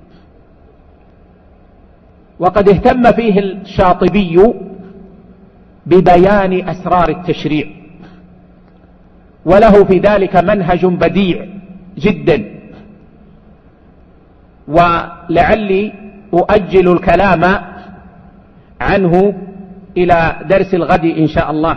وقد اهتم فيه الشاطبي ببيان أسرار التشريع، وله في ذلك منهج بديع جدا، ولعلي أؤجل الكلام عنه إلى درس الغد إن شاء الله،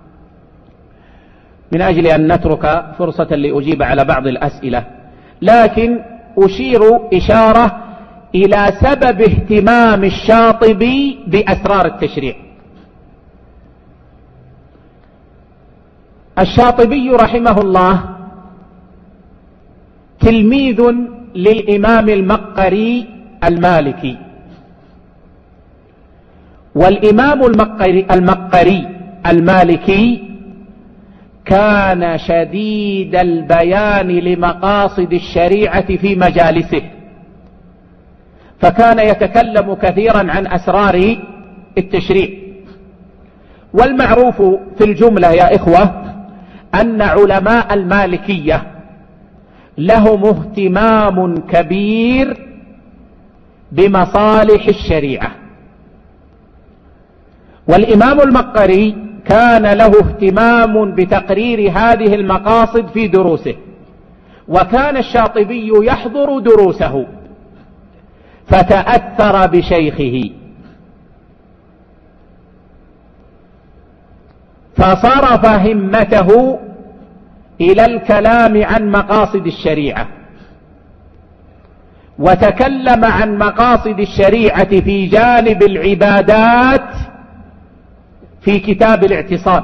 من أجل أن نترك فرصة لأجيب على بعض الأسئلة، لكن أشير إشارة إلى سبب اهتمام الشاطبي بأسرار التشريع. الشاطبي رحمه الله تلميذ للإمام المقري المالكي، والإمام المقري المالكي كان شديد البيان لمقاصد الشريعة في مجالسه، فكان يتكلم كثيرا عن أسرار التشريع. والمعروف في الجملة يا إخوة أن علماء المالكية لهم اهتمام كبير بمصالح الشريعة، والإمام المقري كان له اهتمام بتقرير هذه المقاصد في دروسه، وكان الشاطبي يحضر دروسه فتأثر بشيخه فصرف همته إلى الكلام عن مقاصد الشريعة، وتكلم عن مقاصد الشريعة في جانب العبادات في كتاب الاعتصام،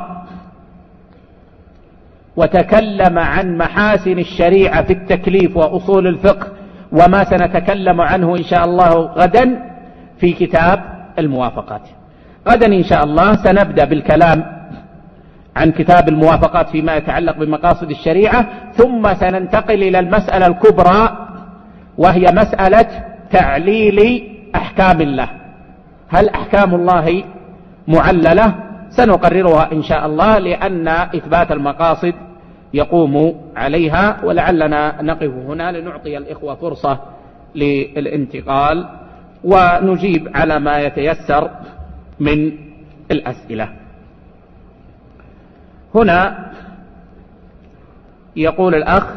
وتكلم عن محاسن الشريعة في التكليف وأصول الفقه، وما سنتكلم عنه إن شاء الله غدا في كتاب الموافقات. غدا إن شاء الله سنبدأ بالكلام عن كتاب الموافقات فيما يتعلق بمقاصد الشريعة، ثم سننتقل إلى المسألة الكبرى وهي مسألة تعليل أحكام الله. هل أحكام الله معللة؟ سنقررها إن شاء الله، لأن إثبات المقاصد يقوم عليها، ولعلنا نقف هنا لنعطي الإخوة فرصة للانتقال ونجيب على ما يتيسر من الأسئلة. هنا يقول الأخ: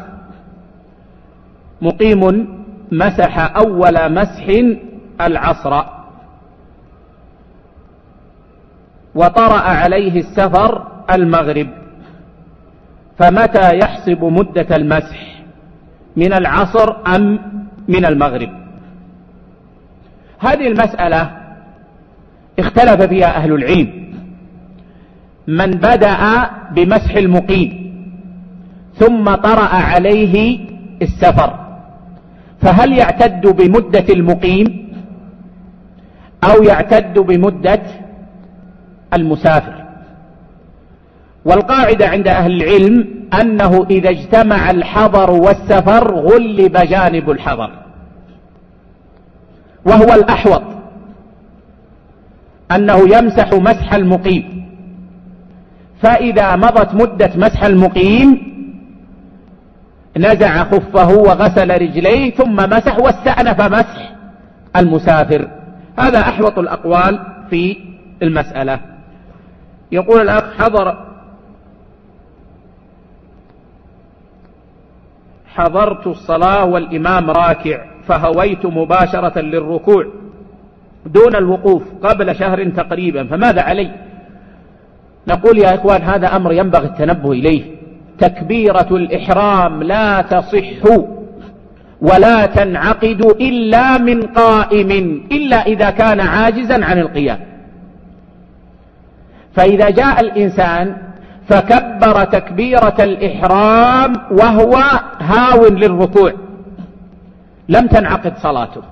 مقيم مسح أول مسح العصر وطرأ عليه السفر المغرب، فمتى يحسب مدة المسح، من العصر أم من المغرب؟ هذه المسألة اختلف فيها أهل العلم، من بدأ بمسح المقيم ثم طرأ عليه السفر، فهل يعتد بمدة المقيم أو يعتد بمدة المسافر؟ والقاعدة عند أهل العلم أنه إذا اجتمع الحضر والسفر غلب جانب الحضر، وهو الأحوط أنه يمسح مسح المقيم، فإذا مضت مدة مسح المقيم نزع خفه وغسل رجليه ثم مسح واستأنف مسح المسافر. هذا أحوط الأقوال في المسألة. يقول الأخ: حضرت الصلاة والإمام راكع فهويت مباشرة للركوع دون الوقوف قبل شهر تقريبا، فماذا علي؟ نقول يا إخوان هذا أمر ينبغي التنبه إليه. تكبيرة الإحرام لا تصح ولا تنعقد إلا من قائم، إلا إذا كان عاجزا عن القيام. فإذا جاء الإنسان فكبر تكبيرة الإحرام وهو هاو للركوع لم تنعقد صلاته،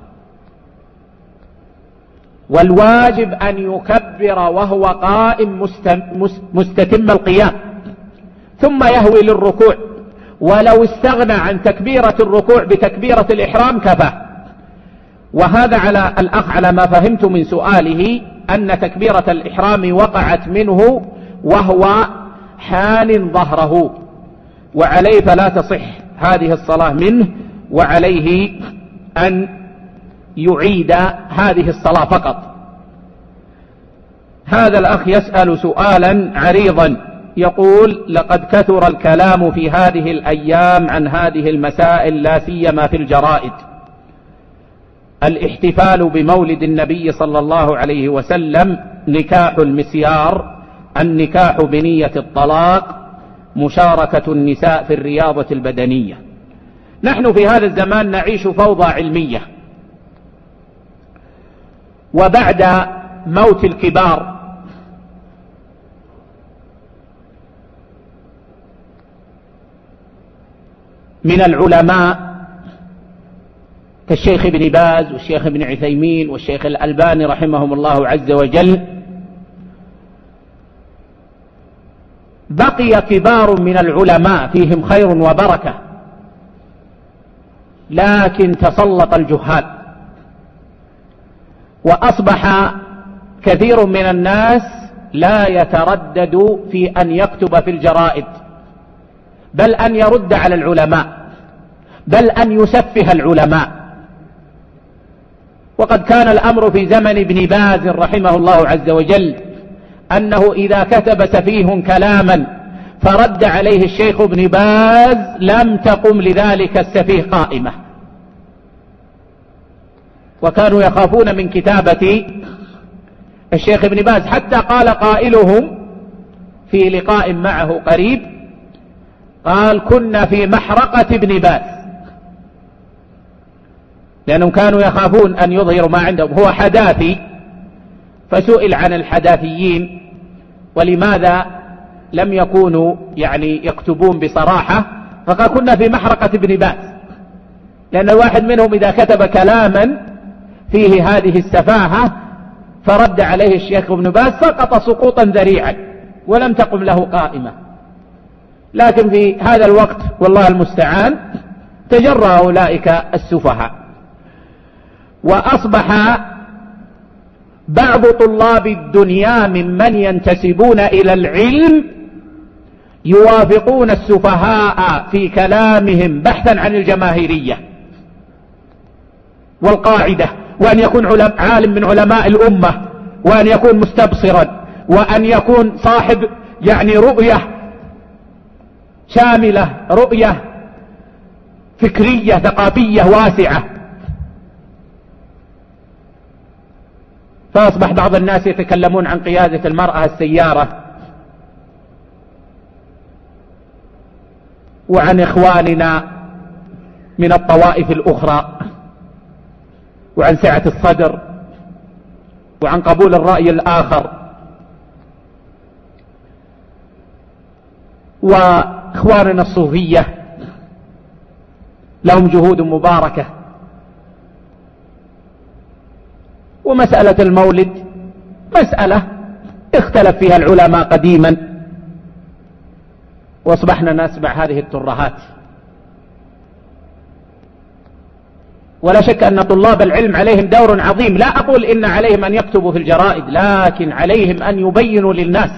والواجب أن يكبر وهو قائم مستتم القيام ثم يهوي للركوع، ولو استغنى عن تكبيرة الركوع بتكبيرة الإحرام كفى. وهذا على الأخ على ما فهمت من سؤاله أن تكبيرة الإحرام وقعت منه وهو حان ظهره، وعليه فلا تصح هذه الصلاة منه، وعليه أن يعيد هذه الصلاة فقط. هذا الأخ يسأل سؤالا عريضا يقول: لقد كثر الكلام في هذه الأيام عن هذه المسائل لا سيما في الجرائد، الاحتفال بمولد النبي صلى الله عليه وسلم، نكاح المسيار، النكاح بنية الطلاق، مشاركة النساء في الرياضة البدنية. نحن في هذا الزمان نعيش فوضى علمية، وبعد موت الكبار من العلماء كالشيخ ابن باز والشيخ ابن عثيمين والشيخ الألباني رحمهم الله عز وجل، بقي كبار من العلماء فيهم خير وبركة، لكن تسلط الجهال، وأصبح كثير من الناس لا يتردد في أن يكتب في الجرائد، بل أن يرد على العلماء، بل أن يسفه العلماء. وقد كان الأمر في زمن ابن باز رحمه الله عز وجل أنه إذا كتب سفيه كلاما فرد عليه الشيخ ابن باز لم تقم لذلك السفيه قائمة، وكانوا يخافون من كتابة الشيخ ابن باز، حتى قال قائلهم في لقاء معه قريب، قال: كنا في محرقة ابن باز، لأنهم كانوا يخافون أن يظهروا ما عندهم. هو حداثي، فسئل عن الحداثيين ولماذا لم يكونوا يكتبون بصراحة، فقال: كنا في محرقة ابن باز، لأن الواحد منهم إذا كتب كلاما فيه هذه السفاهة فرد عليه الشيخ ابن باز سقط سقوطا ذريعا ولم تقم له قائمة. لكن في هذا الوقت والله المستعان تجرأ أولئك السفهاء، وأصبح بعض طلاب الدنيا ممن ينتسبون إلى العلم يوافقون السفهاء في كلامهم بحثا عن الجماهيرية والقاعدة، وأن يكون عالم من علماء الأمة، وأن يكون مستبصرا، وأن يكون صاحب رؤية شاملة، رؤية فكرية ثقافية واسعة. فأصبح بعض الناس يتكلمون عن قيادة المرأة السيارة، وعن إخواننا من الطوائف الأخرى، وعن سعة الصدر، وعن قبول الرأي الآخر. وإخواننا الصوفية لهم جهود مباركة. ومسألة المولد مسألة اختلف فيها العلماء قديما، واصبحنا نسمع هذه الترهات. ولا شك أن طلاب العلم عليهم دور عظيم، لا أقول إن عليهم أن يكتبوا في الجرائد، لكن عليهم أن يبينوا للناس.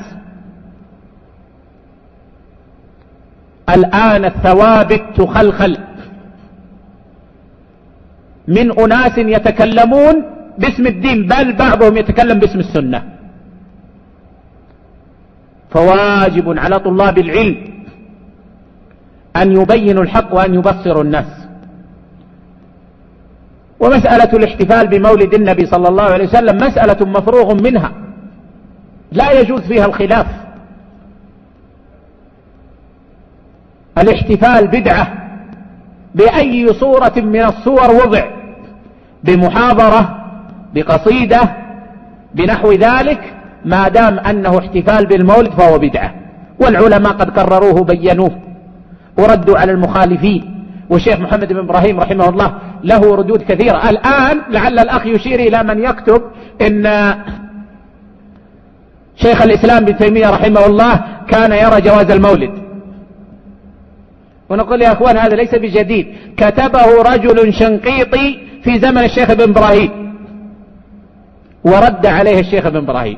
الآن الثوابت تخلخل من أناس يتكلمون باسم الدين، بل بعضهم يتكلم باسم السنة. فواجب على طلاب العلم أن يبينوا الحق وأن يبصروا الناس. ومسألة الاحتفال بمولد النبي صلى الله عليه وسلم مسألة مفروغ منها، لا يجوز فيها الخلاف. الاحتفال بدعة بأي صورة من الصور وضع، بمحاضرة، بقصيدة، بنحو ذلك، ما دام أنه احتفال بالمولد فهو بدعة. والعلماء قد قرروه بينوه وردوا على المخالفين، والشيخ محمد بن إبراهيم رحمه الله له ردود كثيرة. الآن لعل الأخ يشير إلى من يكتب إن شيخ الإسلام ابن تيمية رحمه الله كان يرى جواز المولد، ونقول يا أخوان هذا ليس بجديد، كتبه رجل شنقيطي في زمن الشيخ ابن إبراهيم ورد عليه الشيخ ابن إبراهيم،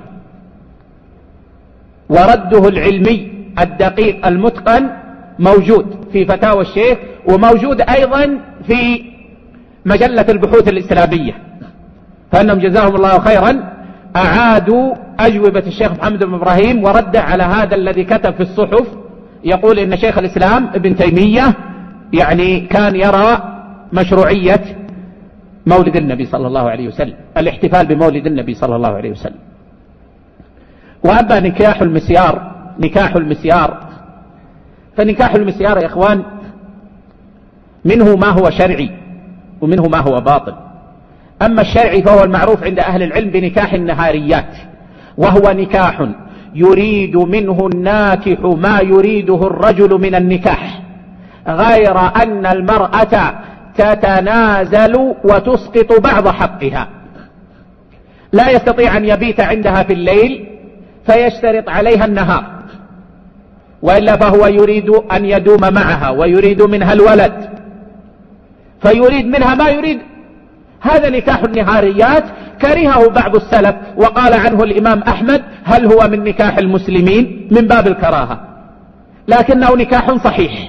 ورده العلمي الدقيق المتقن موجود في فتاوى الشيخ، وموجود أيضا في مجلة البحوث الإسلامية. فأنهم جزاهم الله خيرا أعادوا أجوبة الشيخ محمد بن إبراهيم ورد على هذا الذي كتب في الصحف يقول إن شيخ الإسلام ابن تيمية يعني كان يرى مشروعية مولد النبي صلى الله عليه وسلم، الاحتفال بمولد النبي صلى الله عليه وسلم. وأما نكاح المسيار فنكاح المسيار يا إخوان منه ما هو شرعي ومنه ما هو باطل. أما الشرعي فهو المعروف عند أهل العلم بنكاح النهاريات، وهو نكاح يريد منه الناكح ما يريده الرجل من النكاح، غير أن المرأة تتنازل وتسقط بعض حقها. لا يستطيع أن يبيت عندها في الليل فيشترط عليها النهار، وإلا فهو يريد أن يدوم معها ويريد منها الولد، فيريد منها ما يريد. هذا نكاح النهاريات كرهه بعض السلف، وقال عنه الإمام أحمد هل هو من نكاح المسلمين؟ من باب الكراهة، لكنه نكاح صحيح.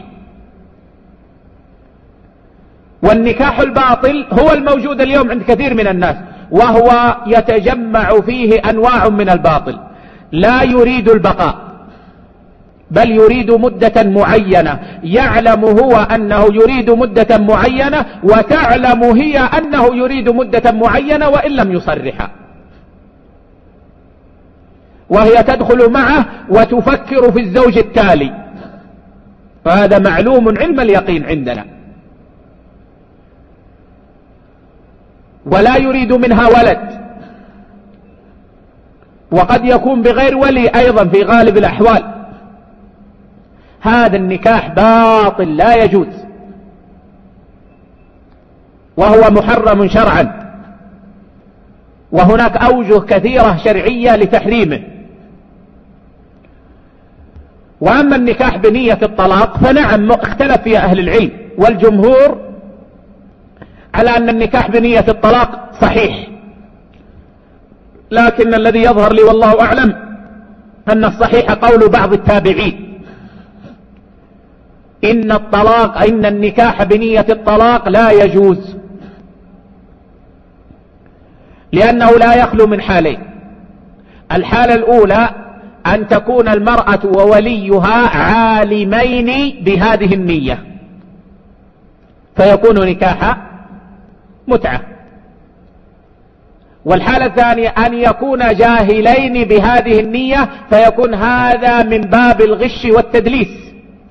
والنكاح الباطل هو الموجود اليوم عند كثير من الناس، وهو يتجمع فيه أنواع من الباطل، لا يريد البقاء بل يريد مدة معينة، يعلم هو أنه يريد مدة معينة وتعلم هي أنه يريد مدة معينة وإن لم يصرح، وهي تدخل معه وتفكر في الزوج التالي، فهذا معلوم علم اليقين عندنا. ولا يريد منها ولد، وقد يكون بغير ولي أيضا في غالب الأحوال. هذا النكاح باطل لا يجوز، وهو محرم شرعا، وهناك أوجه كثيرة شرعية لتحريمه. وأما النكاح بنية الطلاق فنعم اختلف فيها أهل العلم، والجمهور على أن النكاح بنية الطلاق صحيح، لكن الذي يظهر لي والله أعلم أن الصحيح قول بعض التابعين إن النكاح بنية الطلاق لا يجوز، لأنه لا يخلو من حالين. الحالة الأولى أن تكون المرأة ووليها عالمين بهذه النية فيكون نكاح متعة، والحالة الثانية أن يكون جاهلين بهذه النية فيكون هذا من باب الغش والتدليس.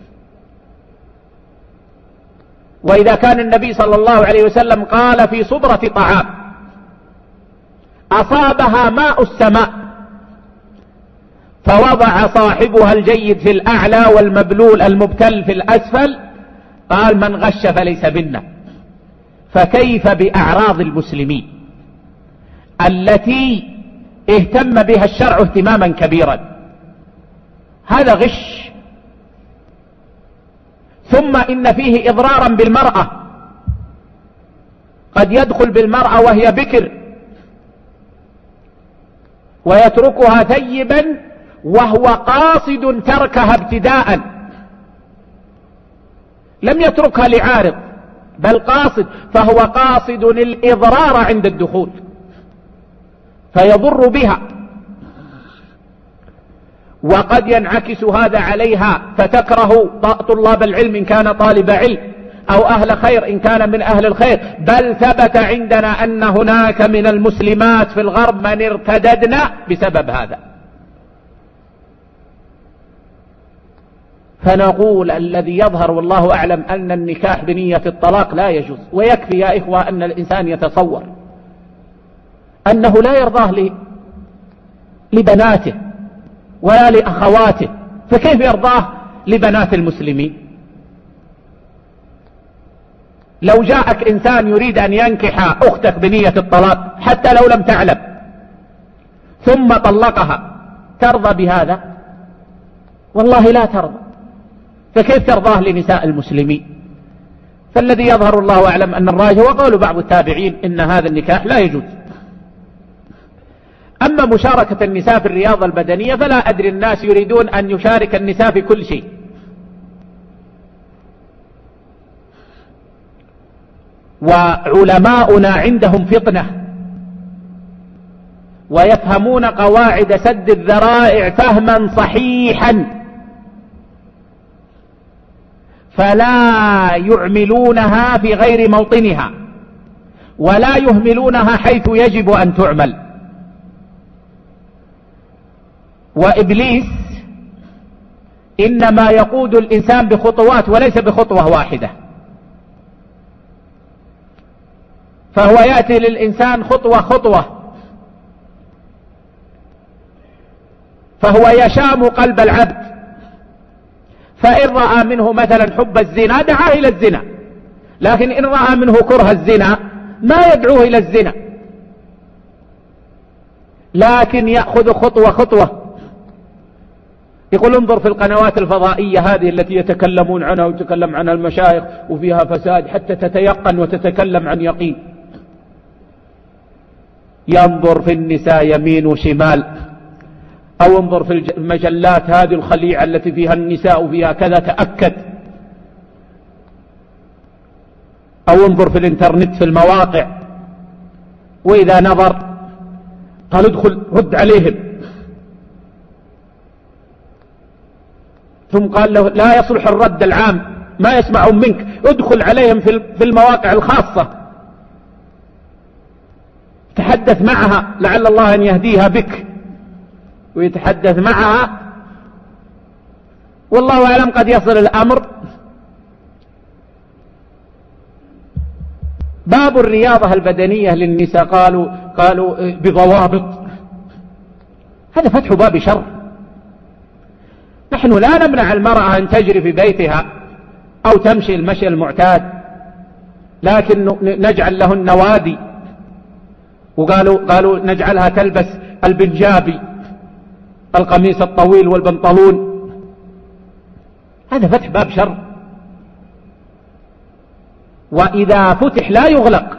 وإذا كان النبي صلى الله عليه وسلم قال في صبرة طعام أصابها ماء السماء فوضع صاحبها الجيد في الأعلى والمبلول المبتل في الأسفل، قال من غش فليس منا. فكيف بأعراض المسلمين التي اهتم بها الشرع اهتماما كبيرا؟ هذا غش. ثم إن فيه إضرارا بالمرأة، قد يدخل بالمرأة وهي بكر ويتركها ثيبا وهو قاصد تركها ابتداء، لم يتركها لعارض بل قاصد، فهو قاصد الإضرار عند الدخول فيضر بها. وقد ينعكس هذا عليها فتكره طلاب العلم إن كان طالب علم، أو أهل خير إن كان من أهل الخير. بل ثبت عندنا أن هناك من المسلمات في الغرب من ارتددن بسبب هذا. فنقول الذي يظهر والله أعلم أن النكاح بنية الطلاق لا يجوز. ويكفي يا إخوة أن الإنسان يتصور أنه لا يرضاه لبناته ولا لأخواته، فكيف يرضاه لبنات المسلمين؟ لو جاءك إنسان يريد أن ينكح أختك بنية الطلاق حتى لو لم تعلم ثم طلقها، ترضى بهذا؟ والله لا ترضى، فكيف ترضاه لنساء المسلمين؟ فالذي يظهر الله أعلم أن الراجح وقول بعض التابعين إن هذا النكاح لا يجوز. أما مشاركة النساء في الرياضة البدنية فلا أدري، الناس يريدون أن يشارك النساء في كل شيء. وعلماؤنا عندهم فطنة ويفهمون قواعد سد الذرائع فهما صحيحا، فلا يعملونها في غير موطنها ولا يهملونها حيث يجب أن تعمل. وإبليس إنما يقود الإنسان بخطوات وليس بخطوة واحدة، فهو يأتي للإنسان خطوة خطوة، فهو يشام قلب العبد، فإن رأى منه مثلا حب الزنا دعاه إلى الزنا، لكن إن رأى منه كره الزنا ما يدعوه إلى الزنا، لكن يأخذ خطوة خطوة. يقول انظر في القنوات الفضائية هذه التي يتكلمون عنها ويتكلم عنها المشايخ وفيها فساد حتى تتيقن وتتكلم عن يقين. ينظر في النساء يمين وشمال، أو انظر في المجلات هذه الخليعة التي فيها النساء وفيها كذا تأكد، أو انظر في الانترنت في المواقع، وإذا نظر قال ادخل رد عليهم، ثم قال له لا يصلح الرد العام ما يسمعون منك، ادخل عليهم في المواقع الخاصة تحدث معها لعل الله أن يهديها بك، ويتحدث معها والله أعلم قد يصل الأمر. باب الرياضة البدنية للنساء قالوا بضوابط، هذا فتح باب شر. نحن لا نمنع المرأة أن تجري في بيتها أو تمشي المشي المعتاد، لكن نجعل لهن نوادي، وقالوا نجعلها تلبس البنجابي القميص الطويل والبنطلون، هذا فتح باب شر. وإذا فتح لا يغلق،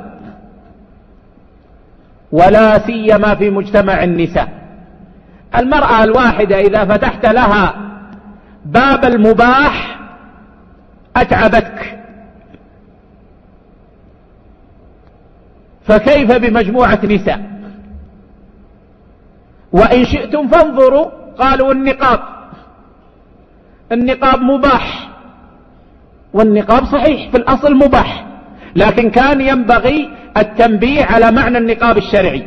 ولا سيما في مجتمع النساء. المرأة الواحدة إذا فتحت لها باب المباح أتعبتك، فكيف بمجموعة نساء؟ وإن شئتم فانظروا، قالوا النقاب مباح، والنقاب صحيح في الأصل مباح، لكن كان ينبغي التنبيه على معنى النقاب الشرعي.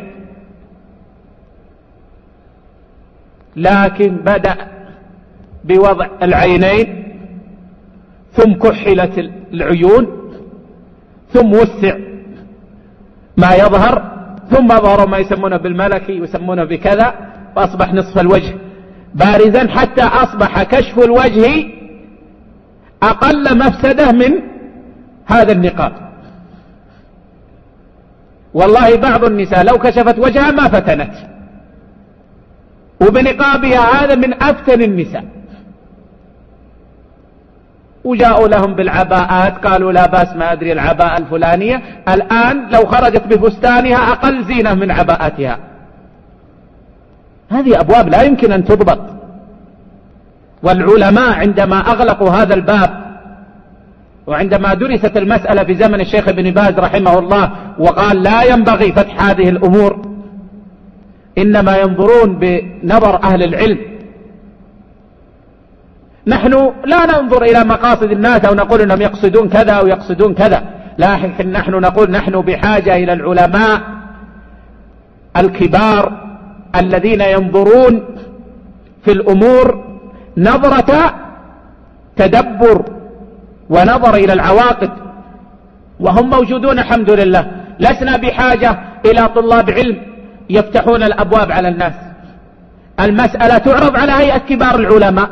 لكن بدأ بوضع العينين، ثم كحلت العيون، ثم وسع ما يظهر، ثم ظهر ما يسمونه بالملكي ويسمونه بكذا، فأصبح نصف الوجه بارزا، حتى أصبح كشف الوجه أقل مفسدة من هذا النقاب. والله بعض النساء لو كشفت وجهها ما فتنت، وبنقابها هذا من أفتن النساء. وجاءوا لهم بالعباءات، قالوا لا باس ما أدري العباءة الفلانية، الآن لو خرجت بفستانها أقل زينة من عباءتها. هذه أبواب لا يمكن أن تضبط. والعلماء عندما أغلقوا هذا الباب، وعندما درست المسألة في زمن الشيخ ابن باز رحمه الله وقال لا ينبغي فتح هذه الأمور، إنما ينظرون بنظر أهل العلم. نحن لا ننظر إلى مقاصد الناس أو نقول أنهم يقصدون كذا أو يقصدون كذا، لكن نحن نقول نحن بحاجة إلى العلماء الكبار الذين ينظرون في الأمور نظرة تدبر ونظر إلى العواقب، وهم موجودون الحمد لله. لسنا بحاجة إلى طلاب علم يفتحون الأبواب على الناس. المسألة تعرض على هيئة كبار العلماء،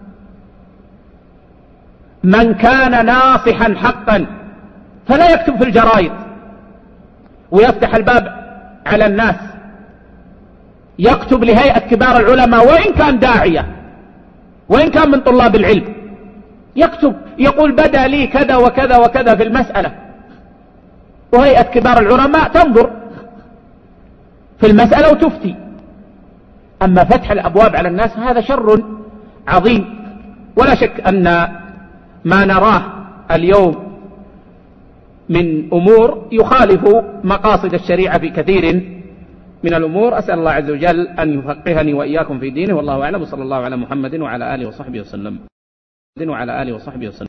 من كان ناصحا حقا فلا يكتب في الجرائد ويفتح الباب على الناس، يكتب لهيئة كبار العلماء وإن كان داعية وإن كان من طلاب العلم، يكتب يقول بدا لي كذا وكذا وكذا في المسألة، وهيئة كبار العلماء تنظر في المسألة وتفتي. أما فتح الأبواب على الناس هذا شر عظيم، ولا شك أن ما نراه اليوم من أمور يخالف مقاصد الشريعة في كثير من الأمور. أسأل الله عز وجل أن يفقهني وإياكم في دينه، والله أعلم، وصلى الله على محمد وعلى آله وصحبه وسلم.